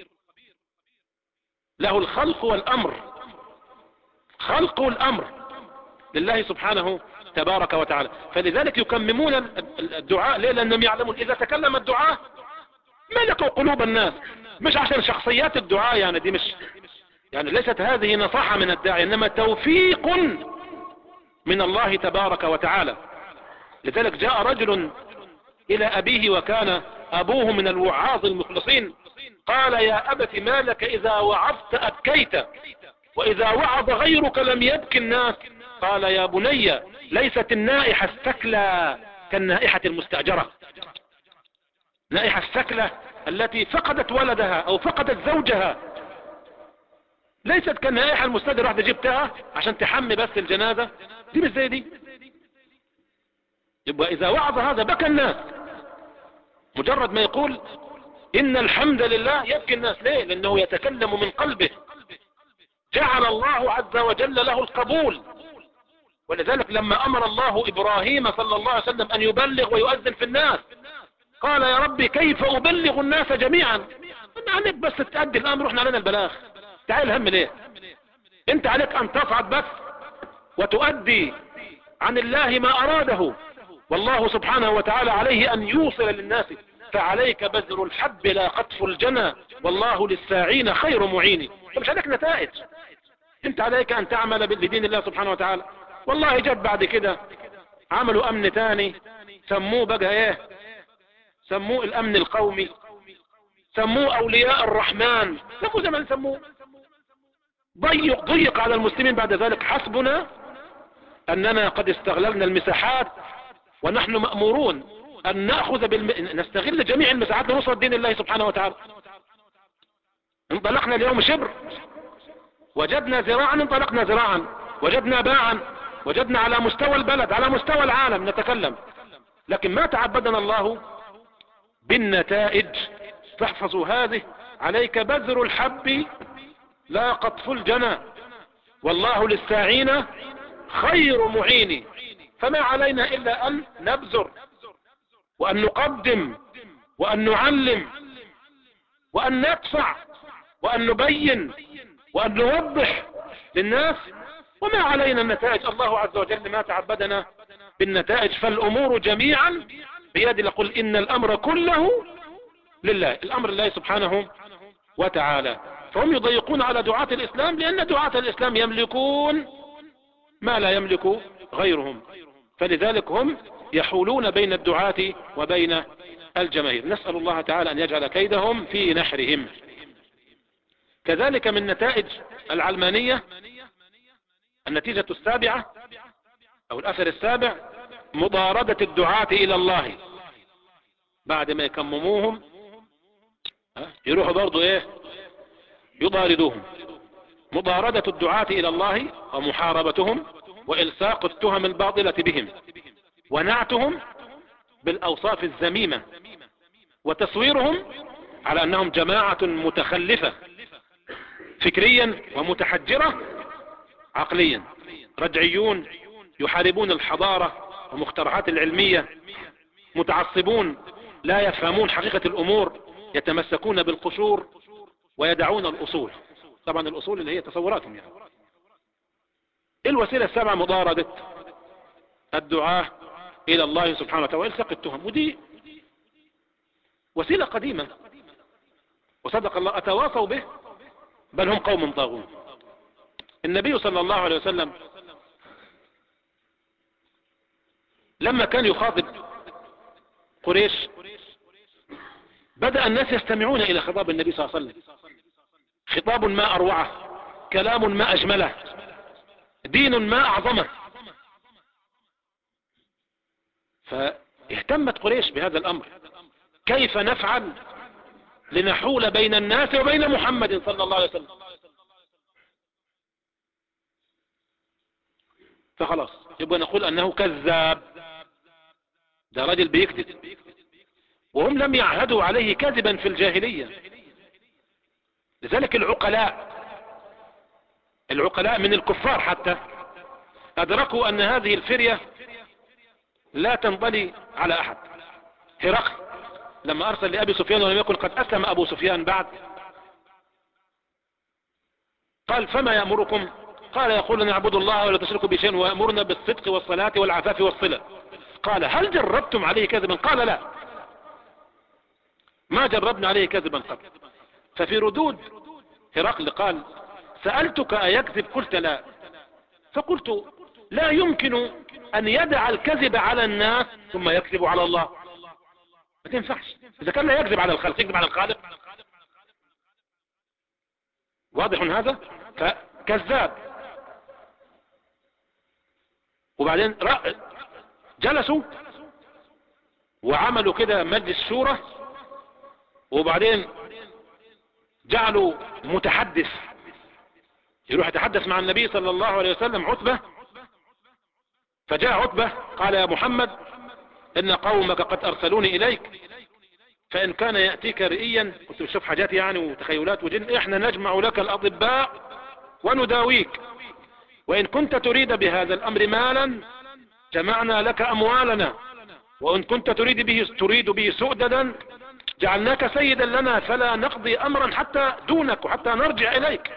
له الخلق والأمر، خلق والأمر لله سبحانه تبارك وتعالى. فلذلك يكممون الدعاء ليه؟ لأنهم يعلمون إذا تكلم الدعاء ملكوا قلوب الناس، مش عشان شخصيات الدعاء، يعني دي مش يعني ليست هذه نصيحة من الداعي، إنما توفيق من الله تبارك وتعالى. لذلك جاء رجل إلى أبيه وكان أبوه من الوعاظ المخلصين، قال يا أبت ما لك إذا وعظت أبكيت وإذا وعظ غيرك لم يبكي الناس؟ قال يا بني ليست النائحة السكلى كالنائحة المستأجرة. نائحة السكلة التي فقدت ولدها أو فقدت زوجها ليست كالنائحة المستأجرة، واحدة جبتها عشان تحمي بس الجنازة، دي مش زي دي. يبقى إذا وعظ هذا بكى الناس، مجرد ما يقول إن الحمد لله يبكي الناس. ليه؟ لأنه يتكلم من قلبه، جعل الله عز وجل له القبول. ولذلك لما أمر الله إبراهيم صلى الله عليه وسلم أن يبلغ ويؤذن في الناس، قال يا ربي كيف أبلغ الناس جميعا؟ أنا عليك بس تأدي الأمر، رحنا علينا البلاغ، تعال هم ليه؟ أنت عليك أن تصعد بس وتؤدي عن الله ما أراده، والله سبحانه وتعالى عليه أن يوصل للناس. فعليك بذر الحب لا قطف الجنى، والله للساعين خير معين. مش عليك نتائج، انت عليك ان تعمل لدين الله سبحانه وتعالى. والله جد بعد كده عملوا امن تاني، سموه بقى ايه؟ سموه الامن القومي، سموه اولياء الرحمن، سموه زي ما سموه. ضيق على المسلمين بعد ذلك. حسبنا اننا قد استغللنا المساحات، ونحن مأمورون ان نأخذ نستغل جميع المساحات لنصرة دين الله سبحانه وتعالى. انطلقنا اليوم شبر وجدنا ذراعا، انطلقنا ذراعا، وجدنا باعا، وجدنا على مستوى البلد، على مستوى العالم نتكلم. لكن ما تعبدنا الله بالنتائج. تحفظوا هذه، عليك بذر الحب لا قطف الجنى، والله للساعين خير معين. فما علينا إلا أن نبذر وأن نقدم وأن نعلم وأن ندفع وأن نبين وأن نوضح للناس، وما علينا النتائج. الله عز وجل ما تعبدنا بالنتائج، فالأمور جميعا بيد الله. قل إن الأمر كله لله، الأمر لله سبحانه وتعالى. فهم يضيقون على دعاة الإسلام لأن دعاة الإسلام يملكون ما لا يملك غيرهم، فلذلك هم يحولون بين الدعاة وبين الجماهير. نسأل الله تعالى أن يجعل كيدهم في نحرهم. كذلك من نتائج العلمانية النتيجة السابعة أو الأثر السابع، مطاردة الدعاة إلى الله. بعد ما يكمموهم يروحوا برضو إيه؟ يطاردوهم. مطاردة الدعاة إلى الله ومحاربتهم وإلصاق التهم الباطلة بهم ونعتهم بالأوصاف الذميمة وتصويرهم على أنهم جماعة متخلفة فكريا ومتحجرة عقليا، رجعيون يحاربون الحضارة ومخترعات العلمية، متعصبون لا يفهمون حقيقة الأمور، يتمسكون بالقشور ويدعون الأصول. طبعا الأصول اللي هي تصوراتهم يعني. الوسيلة السابعة مطاردة الدعاة إلى الله سبحانه وتعالى وإلصاق التهم، ودي وسيلة قديمة وصدق الله أتواصوا به، بل هم قوم طاغون. النبي صلى الله عليه وسلم لما كان يخاطب قريش بدأ الناس يستمعون إلى خطاب النبي صلى الله عليه وسلم. خطاب ما أروعه، كلام ما أجمله، دين ما أعظمه. فاهتمت قريش بهذا الأمر، كيف نفعل لنحول بين الناس وبين محمد صلى الله عليه وسلم. فخلاص يبقى نقول أنه كذاب ده راجل بيكذب، وهم لم يعهدوا عليه كذبا في الجاهلية. لذلك العقلاء من الكفار حتى أدركوا أن هذه الفرية لا تنبلي على أحد. هرقل لما أرسل لأبي سفيان ولم يكن قد أسلم أبو سفيان بعد، قال فما يأمركم؟ قال يقول نعبد الله ولا تشركوا بشيء ويأمرنا بالصدق والصلاة والعفاف والصلة. قال هل جربتم عليه كذبا؟ قال لا، ما جربنا عليه كذبا قط. ففي ردود هرقل قال سألتك أيكذب؟ قلت لا. فقلت لا يمكن أن يدع الكذب على الناس ثم يكذب على الله، ما تنفعش. إذا كان لا يكذب على الخلق يكذب على الخالق. واضح هذا؟ فكذاب. وبعدين جلسوا وعملوا كده مجلس شورى، وبعدين جعلوا متحدث يروح يتحدث مع النبي صلى الله عليه وسلم، عتبة. فجاء عتبة قال يا محمد إن قومك قد أرسلوني إليك، فإن كان يأتيك رئيا، كنت بشوف حاجات يعني وتخيلات وجن، إحنا نجمع لك الأطباء ونداويك، وإن كنت تريد بهذا الأمر مالا جمعنا لك أموالنا، وإن كنت تريد به سؤددا جعلناك سيدا لنا، فلا نقضي أمرا حتى دونك وحتى نرجع إليك.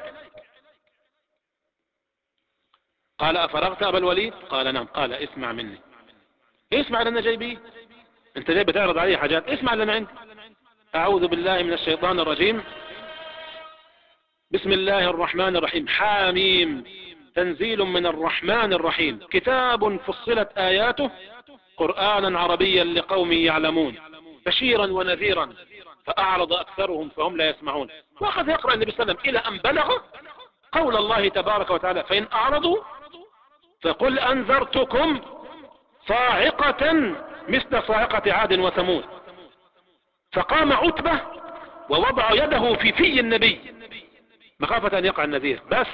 قال أفرغت أبا الوليد؟ قال نعم. قال اسمع مني، اسمع لنا جاي بيه، انت جاي بتعرض علي حاجات، اسمع لنا عندي. أعوذ بالله من الشيطان الرجيم. بسم الله الرحمن الرحيم. حاميم تنزيل من الرحمن الرحيم، كتاب فصلت آياته قرآنا عربيا لقوم يعلمون، بشيرا ونذيرا، فأعرض أكثرهم فهم لا يسمعون. وأخذ يقرأ النبي صلى الله عليه وسلم إلى أن بلغ قول الله تبارك وتعالى فإن أعرضوا فقل أنذرتكم صاعقة مثل صاعقة عاد وثمود. فقام عتبة ووضع يده في النبي مخافة أن يقع النذير، بس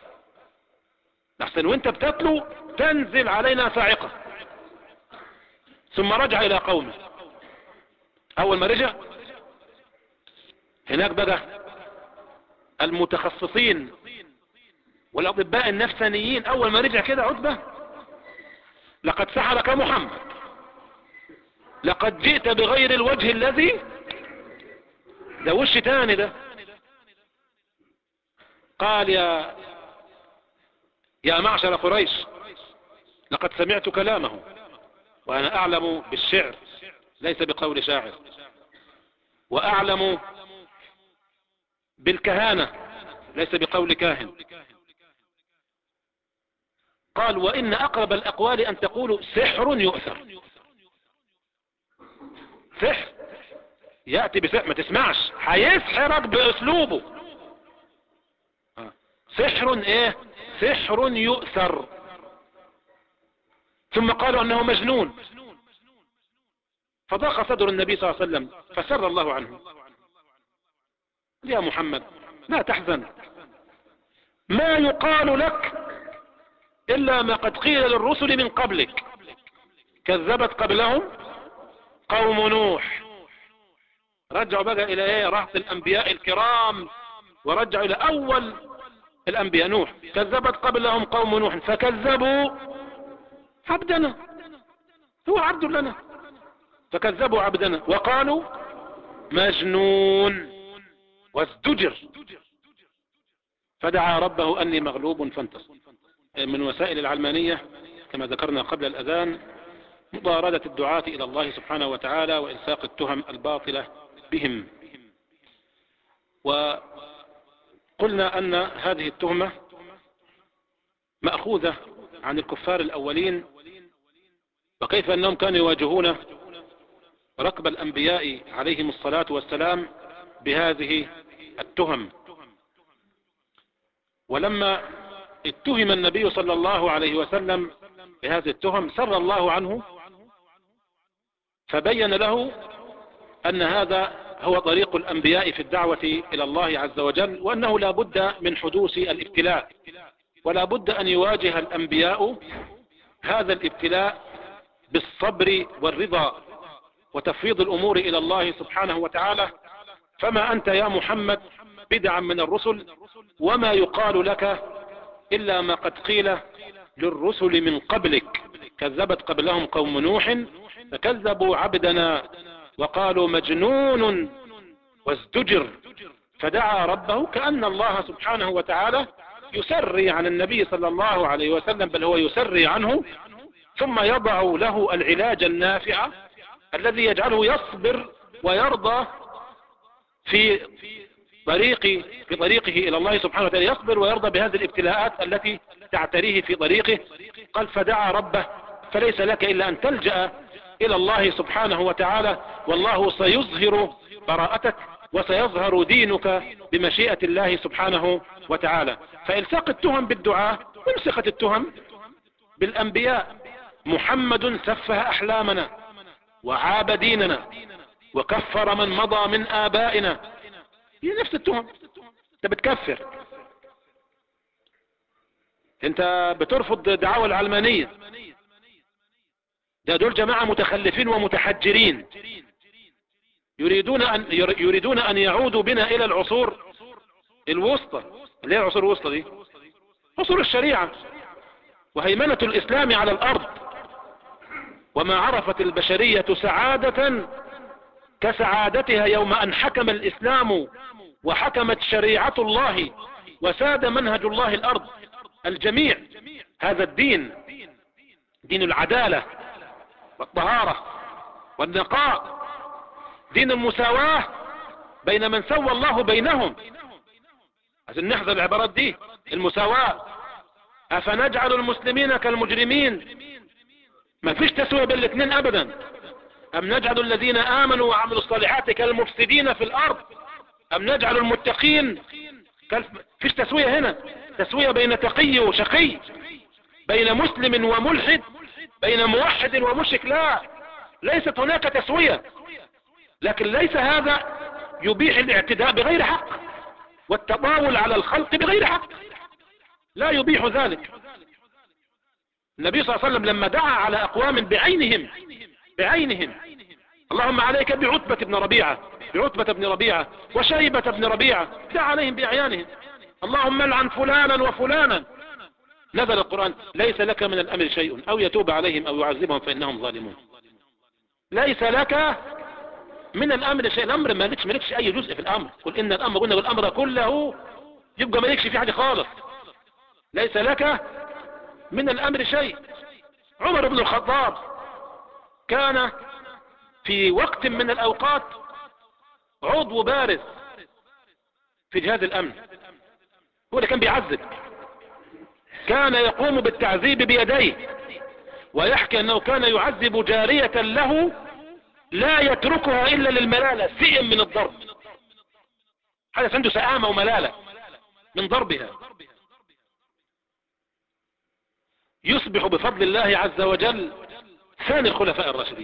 أحسن وانت بتتلو تنزل علينا صاعقة. ثم رجع إلى قومه. أول ما رجع هناك بقى المتخصصين والأطباء النفسانيين، أول ما رجع كده عتبة لقد سحرك محمد، لقد جئت بغير الوجه الذي، ده وش تاني ده. قال يا معشر قريش لقد سمعت كلامه وأنا أعلم بالشعر ليس بقول شاعر، وأعلم بالكهانة ليس بقول كاهن. قال وإن أقرب الأقوال أن تقولوا سحر يؤثر. سحر يأتي بسحر، ما تسمعش، هيسحرك بأسلوبه. سحر ايه؟ سحر يؤثر. ثم قالوا أنه مجنون، فضاق صدر النبي صلى الله عليه وسلم فسر الله عنه. يا محمد لا تحزن، ما يقال لك إلا ما قد قيل للرسل من قبلك، كذبت قبلهم قوم نوح. رجعوا بقى إلى ايه؟ رهط الأنبياء الكرام، ورجعوا إلى أول الأنبياء نوح. كذبت قبلهم قوم نوح فكذبوا عبدنا، هو عبد لنا، فكذبوا عبدنا وقالوا مجنون وازدجر، فدعا ربه أني مغلوب فانتصر. من وسائل العلمانية كما ذكرنا قبل الأذان مضاردة الدعاة إلى الله سبحانه وتعالى وإلصاق التهم الباطلة بهم. وقلنا أن هذه التهمة مأخوذة عن الكفار الأولين، وكيف أنهم كانوا يواجهون ركب الأنبياء عليهم الصلاة والسلام بهذه التهم. ولما اتهم النبي صلى الله عليه وسلم بهذه التهم سر الله عنه، فبين له أن هذا هو طريق الأنبياء في الدعوة إلى الله عز وجل، وأنه لا بد من حدوث الابتلاء، ولا بد أن يواجه الأنبياء هذا الابتلاء بالصبر والرضا وتفويض الأمور إلى الله سبحانه وتعالى. فما أنت يا محمد بدعا من الرسل، وما يقال لك إلا ما قد قيل للرسل من قبلك. كذبت قبلهم قوم نوح فكذبوا عبدنا وقالوا مجنون وازدجر فدعا ربه. كأن الله سبحانه وتعالى يسري عن النبي صلى الله عليه وسلم، بل هو يسري عنه، ثم يضع له العلاج النافع الذي يجعله يصبر ويرضى في طريقه إلى الله سبحانه وتعالى، يصبر ويرضى بهذه الابتلاءات التي تعتريه في طريقه. قال فدعا ربه، فليس لك إلا أن تلجأ إلى الله سبحانه وتعالى، والله سيظهر براءتك وسيظهر دينك بمشيئة الله سبحانه وتعالى. فإلصاق التهم بالدعاء وامسخت التهم بالأنبياء. محمد سفه أحلامنا وعاب ديننا وكفر من مضى من آبائنا. هي نفس التهم. انت بتكفر، انت بترفض دعاوى العلمانية. دول جماعة متخلفين ومتحجرين يريدون أن يعودوا بنا إلى العصور الوسطى. اللي هي العصور الوسطى دي عصور الشريعة وهيمنة الإسلام على الأرض. وما عرفت البشرية سعادة كسعادتها يوم أن حكم الإسلام وحكمت شريعة الله وساد منهج الله الأرض. الجميع هذا الدين، دين العدالة والطهارة والنقاء، دين المساواة بين من سوى الله بينهم. عشان نحذر العبارات دي. المساواة، أفنجعل المسلمين كالمجرمين؟ ما فيش تسوية بين الاثنين أبدا. أم نجعل الذين آمنوا وعملوا الصالحات كالمفسدين في الأرض أم نجعل المتقين فيش تسوية هنا. تسوية بين تقي وشقي، بين مسلم وملحد، بين موحد ومشرك. لا، ليست هناك تسوية. لكن ليس هذا يبيح الاعتداء بغير حق والتطاول على الخلق بغير حق، لا يبيح ذلك. النبي صلى الله عليه وسلم لما دعا على أقوام بعينهم اللهم عليك بعتبة بن ربيعة وشيبة بن ربيعة، دعا عليهم بأعيانهم. اللهم لعن فلانا وفلانا. نزل القرآن ليس لك من الأمر شيء أو يتوب عليهم أو يعذبهم فإنهم ظالمون. ليس لك من الأمر شيء. الأمر مالكش أي جزء في الأمر. قل إن الأمر قلنا بالأمر كله، يبقى مالكش في حاجة خالص. ليس لك من الأمر شيء. عمر بن الخطاب كان في وقت من الأوقات عضو بارز في جهاز الأمن، هو اللي كان بيعذب. كان يقوم بالتعذيب بيديه، ويحكي أنه كان يعذب جارية له لا يتركها إلا للملالة، سئم من الضرب. حدث عنده سآمة وملالة من ضربها. يصبح بفضل الله عز وجل ثاني الخلفاء الراشدين.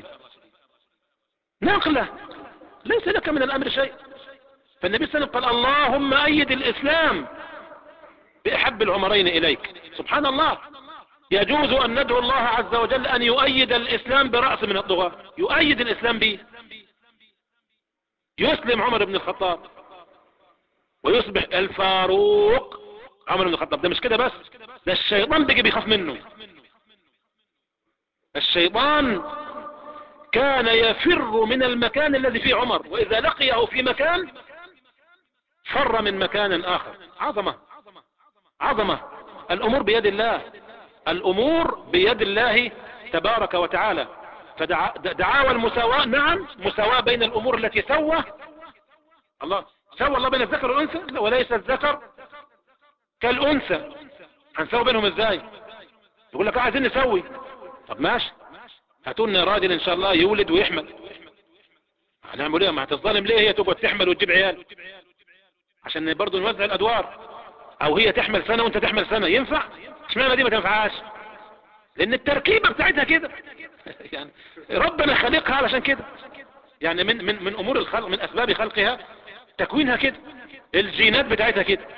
نقلة ليس لك من الأمر شيء. فالنبي صلى الله عليه وسلم قال اللهم أيد الإسلام بأحب العمرين إليك. سبحان الله. يجوز أن ندعو الله عز وجل أن يؤيد الإسلام برأس من الطغاة، يؤيد الإسلام به. يسلم عمر بن الخطاب ويصبح الفاروق عمر بن الخطاب. ده مش كده بس، ده الشيطان بيجي بيخاف منه. الشيطان كان يفر من المكان الذي فيه عمر، وإذا لقيه في مكان فر من مكان آخر. عظمة. الأمور بيد الله، الأمور بيد الله تبارك وتعالى. فدعاوى المساواة، نعم، مساواة بين الأمور التي سوى الله بين الذكر والأنثى، وليس الذكر كالأنثى. هنسوي بينهم ازاي؟ يقول لك عايزين نسوي. طب ماشي، هاتوا لنا راجل ان شاء الله يولد ويحمل. هنعمل ايه؟ ما هتظلم ليه هي تقعد تحمل وتجيب عيال؟ عشان برضه نوزع الادوار. او هي تحمل سنة وانت تحمل سنة، ينفع؟ اشمعنى دي ما تنفعهاش؟ لان التركيبة بتاعتها كده. يعني ربنا خلقها علشان كده. يعني من امور الخلق، من اسباب خلقها تكوينها كده، الجينات بتاعتها كده.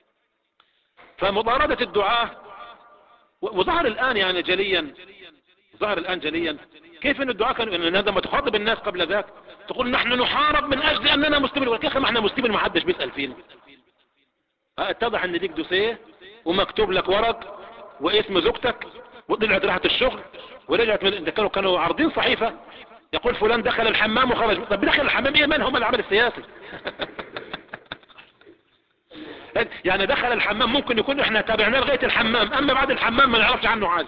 فمطاردة الدعاء، وظهر الآن يعني جليا ظهر الآن جليا كيف ان الدعاء كانوا ان هذا ما تخاطب الناس قبل ذاك تقول نحن نحارب من اجل اننا مسلمين، وكيف ما احنا مسلمين ما حدش بيسأل فينا. اتضح ان ليك دوسيه ومكتوب لك ورق واسم زوجتك وطلعت راحت الشغل ورجعت من كانوا عارضين صحيفة يقول فلان دخل الحمام وخرج. طب دخل الحمام ايه؟ من هم العمل السياسي؟ يعني دخل الحمام ممكن يكون احنا تابعناه لغاية الحمام، اما بعد الحمام ما نعرفش عنه حاجة.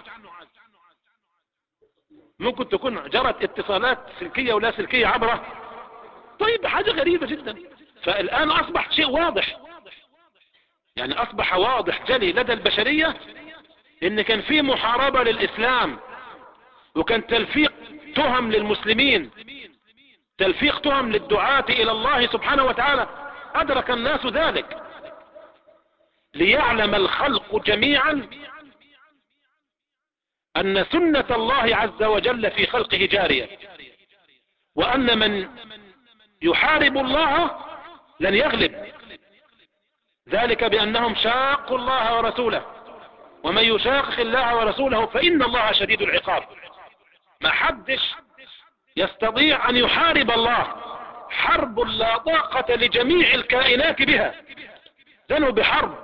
ممكن تكون جرت اتصالات سلكية ولا سلكية عبره. طيب حاجة غريبة جدا. فالان اصبح شيء واضح، يعني اصبح واضح جلي لدى البشرية ان كان في محاربة للاسلام، وكان تلفيق تهم للمسلمين، تلفيق تهم للدعاة الى الله سبحانه وتعالى. ادرك الناس ذلك، ليعلم الخلق جميعا ان سنة الله عز وجل في خلقه جارية، وان من يحارب الله لن يغلب، ذلك بانهم شاقوا الله ورسوله، ومن يشاقق الله ورسوله فان الله شديد العقاب. ما حدش يستطيع ان يحارب الله، حرب لا طاقة لجميع الكائنات بها، زنوا بحرب.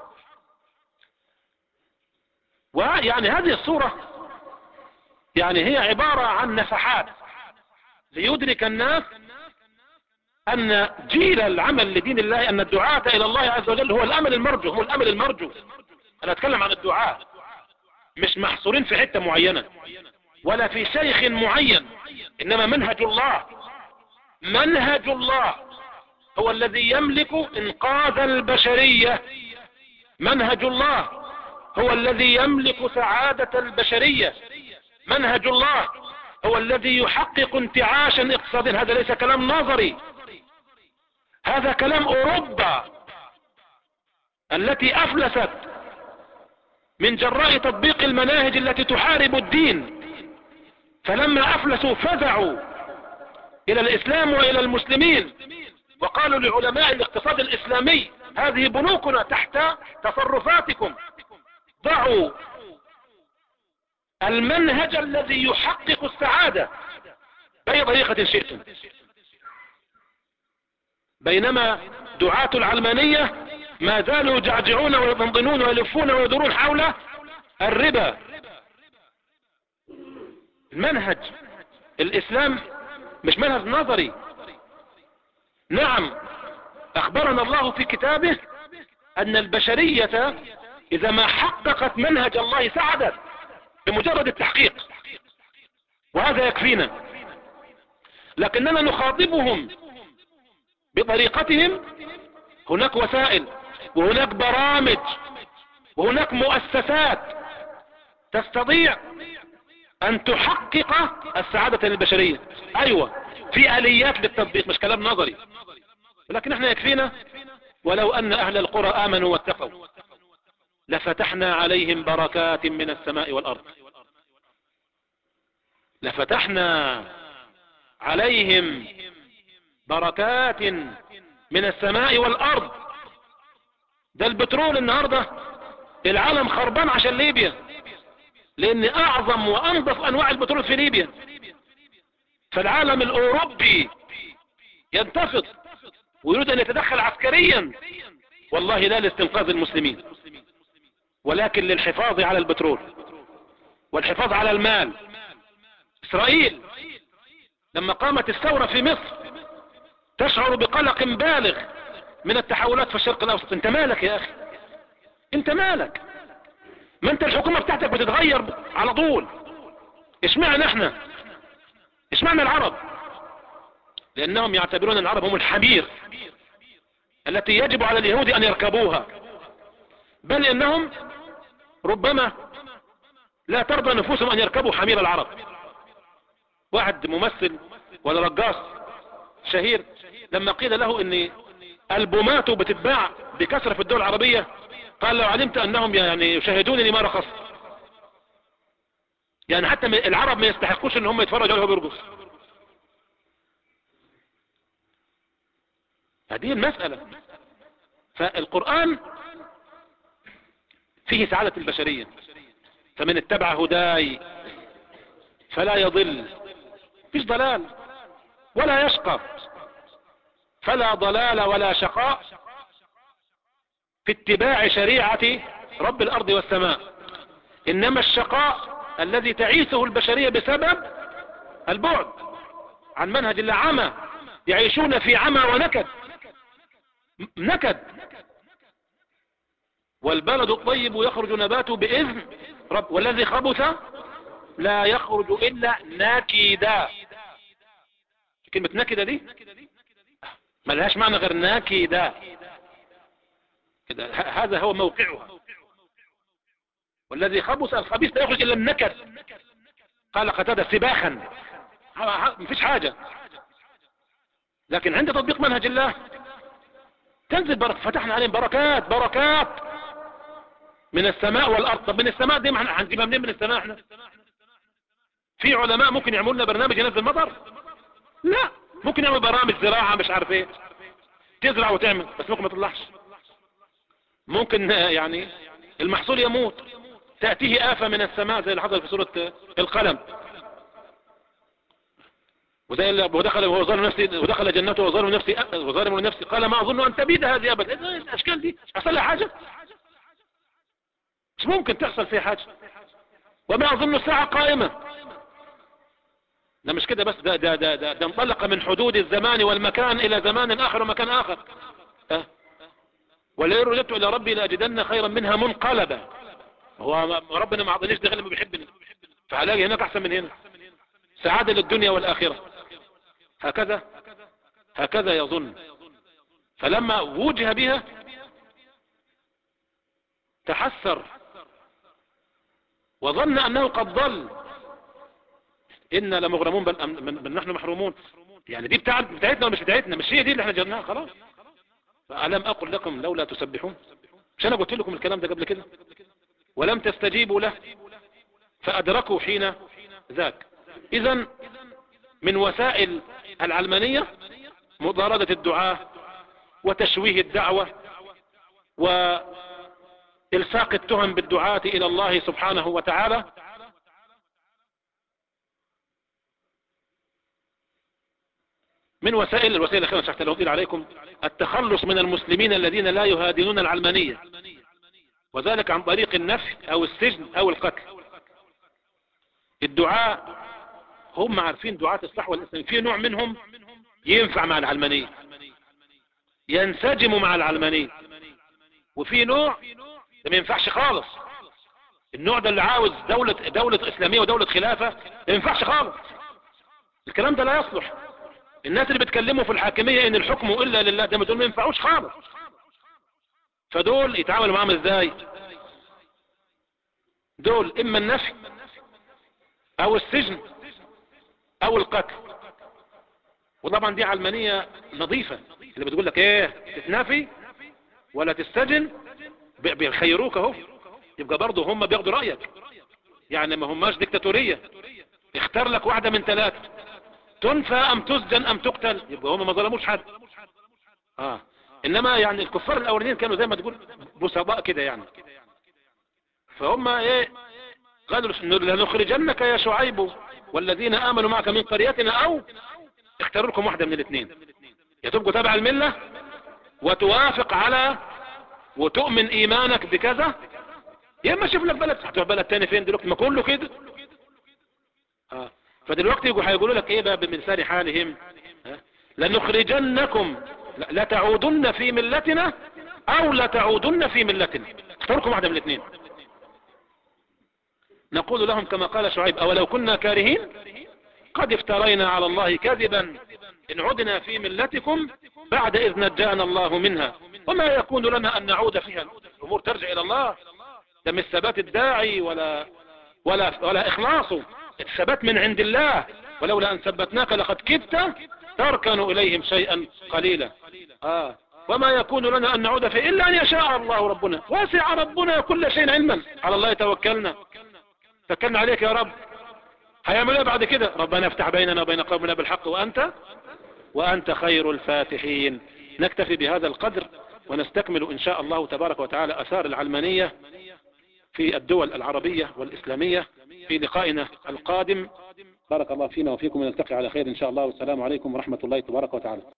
ويعني هذه الصورة يعني هي عبارة عن نفحات ليدرك الناس ان جيل العمل لدين الله، ان الدعاة الى الله عز وجل هو الامل المرجو، هو الامل المرجو. انا اتكلم عن الدعاة مش محصورين في حتة معينة ولا في شيخ معين، انما منهج الله، منهج الله هو الذي يملك انقاذ البشرية، منهج الله هو الذي يملك سعادة البشرية، منهج الله هو الذي يحقق انتعاشا اقتصاديا. هذا ليس كلام نظري، هذا كلام اوروبا التي افلست من جراء تطبيق المناهج التي تحارب الدين، فلما افلسوا فزعوا الى الاسلام والى المسلمين، وقالوا لعلماء الاقتصاد الاسلامي هذه بنوكنا تحت تصرفاتكم، ضعوا المنهج الذي يحقق السعادة بأي طريقة شئتم. بينما دعاة العلمانية ما زالوا يجعجعون ويطنطنون ويلفون ويدورون حول الربا. المنهج الإسلام مش منهج نظري. نعم أخبرنا الله في كتابه أن البشرية إذا ما حققت منهج الله سعدت بمجرد التحقيق، وهذا يكفينا. لكننا نخاطبهم بطريقتهم. هناك وسائل وهناك برامج وهناك مؤسسات تستطيع ان تحقق السعادة للبشرية. ايوه في اليات للتطبيق، مش كلام نظري، لكن احنا يكفينا ولو ان اهل القرى امنوا واتقوا لفتحنا عليهم بركات من السماء والارض، لفتحنا عليهم بركات من السماء والارض. ده البترول النهاردة العالم خربان عشان ليبيا، لان اعظم وانظف انواع البترول في ليبيا، فالعالم الاوروبي ينتفض ويريد ان يتدخل عسكريا، والله لا لاستنقاذ المسلمين ولكن للحفاظ على البترول والحفاظ على المال. اسرائيل لما قامت الثورة في مصر تشعر بقلق بالغ من التحولات في الشرق الاوسط. انت مالك يا اخي؟ انت مالك؟ ما انت الحكومة بتاعتك بتتغير على طول. اشمعنى احنا؟ اشمعنى العرب؟ لانهم يعتبرون العرب هم الحمير التي يجب على اليهود ان يركبوها، بل انهم ربما لا ترضى نفوسهم ان يركبوا حمير العرب. واحد ممثل ولا رقاص شهير لما قيل له ان البوماته بتتباع بكثرة في الدول العربية قال لو علمت انهم يعني يشاهدونني ما رخص. يعني حتى العرب ما يستحقوش ان هم يتفرجوا عليه بيرقص. هذه المسألة. فالقرآن فيه سعادة البشرية، فمن اتبع هداي فلا يضل، مفيش ضلال ولا يشقى، فلا ضلال ولا شقاء في اتباع شريعة رب الأرض والسماء. إنما الشقاء الذي تعيشه البشرية بسبب البعد عن منهج الله، عمى، يعيشون في عمى ونكد، نكد. والبلد الطيب يخرج نباته بإذن رب، والذي خبث لا يخرج إلا نكدا. كلمة نكدا دي ما لهاش معنى غير نكدا كده، هذا هو موقعها. والذي خبث الخبيث لا يخرج إلا النكد. قال قتادة سباخا، مفيش حاجة. لكن عند تطبيق منهج الله تنزل فتحنا عليهم بركات، بركات من السماء والأرض. طب من السماء دي ما هنجيبها منين؟ من السماء احنا في علماء ممكن يعملوا لنا برنامج ينزل مطر؟ لا، ممكن يعمل برامج زراعة مش عارف ايه، تزرع وتعمل، بس ممكن ما تطلعش. ممكن يعني المحصول يموت، تأتيه آفة من السماء زي اللي حصل في سورة القلم. ودخل وهو ظالم نفسه، ودخل جنته وظالم نفسه قال ما أظن أن تبيد هذه أبدا. الأشكال دي حصل لها حاجة؟ مش ممكن تحصل فيها حاجة. وما أظن الساعة قائمة. ده مش كده بس، ده انطلق من حدود الزمان والمكان إلى زمان آخر ومكان آخر. ولئن رجعت إلى ربي لأجدن خيرا منها منقلبا. هو ربنا ما عطانيش ده غير لما بيحبني، فهلاقي هناك أحسن من هنا، سعادة للدنيا والآخرة. هكذا يظن. فلما وجه بها تحسر وظن أنه قد ضل. إنا لمغرمون بل نحن محرومون. يعني دي بتاعتنا ولا مش بتاعتنا؟ مش هي دي اللي احنا جبناها خلاص. فألم أقل لكم لولا تسبحون؟ مش أنا قلت لكم الكلام ده قبل كده؟ ولم تستجيبوا له فأدركوا حين ذاك. إذن من وسائل العلمانية مضاردة الدعاة وتشويه الدعوة وإلصاق التهم بالدعاة إلى الله سبحانه وتعالى. من الوسائل الأخيرة شرحت لو عليكم التخلص من المسلمين الذين لا يهادنون العلمانية، وذلك عن طريق النفي أو السجن أو القتل. الدعاء هم عارفين دعاة الصحوة الإسلامية في نوع منهم ينفع مع العلمانية، ينسجموا مع العلمانية، وفي نوع ده ما ينفعش خالص. النوع ده اللي عاوز دولة إسلامية ودولة خلافة ما ينفعش خالص. الكلام ده لا يصلح. الناس اللي بيتكلموا في الحاكمية ان الحكم الا لله، ده دول ما ينفعوش خالص. فدول يتعاملوا معاهم ازاي؟ دول اما النفي او السجن او القتل. وطبعا دي علمانية نظيفة اللي بتقول لك ايه، تتنافي ولا تستجن، بيخيروك اهو. يبقى برضه هم بياخدوا رأيك، يعني ما هماش ديكتاتورية. اختار لك واحدة من ثلاثة، تنفى ام تسجن ام تقتل، يبقى هم ما ظلموش حد. انما يعني الكفار الاولين كانوا زي ما تقول بسطاء كده يعني. فهم ايه قالوا لنخرجنك يا شعيب والذين امنوا معك من قريتنا، او اختاروا لكم واحدة من الاثنين، يا تبقوا تابع الملة وتوافق على وتؤمن ايمانك بكذا، يا اما شوف لك بلد. هتروح بلد تاني فين دلوقتي؟ ما كله كده. فدلوقتي هيقولوا لك ايه بقى بمثال حالهم؟ لنخرجنكم لتعودن في ملتنا او لتعودن في ملتنا، اختاركم واحدة من الاثنين. نقول لهم كما قال شعيب اولو كنا كارهين قد افترينا على الله كذبا ان عدنا في ملتكم بعد اذ نجانا الله منها وما يكون لنا ان نعود فيها. الامور ترجع الى الله، ده مش ثبات الداعي ولا اخلاصه، الثبات من عند الله. ولولا ان ثبتناك لقد كدت تركن اليهم شيئا قليلا. وما يكون لنا ان نعود فيه الا ان يشاء الله ربنا، وسع ربنا كل شيء علما، على الله توكلنا عليك يا رب. هيعمل ايه بعد كده؟ ربنا افتح بيننا وبين قومنا بالحق وانت خير الفاتحين. نكتفي بهذا القدر ونستكمل ان شاء الله تبارك وتعالى اثار العلمانية في الدول العربية والاسلامية في لقائنا القادم. بارك الله فينا وفيكم، ونلتقي على خير إن شاء الله، والسلام عليكم ورحمة الله تبارك وتعالى.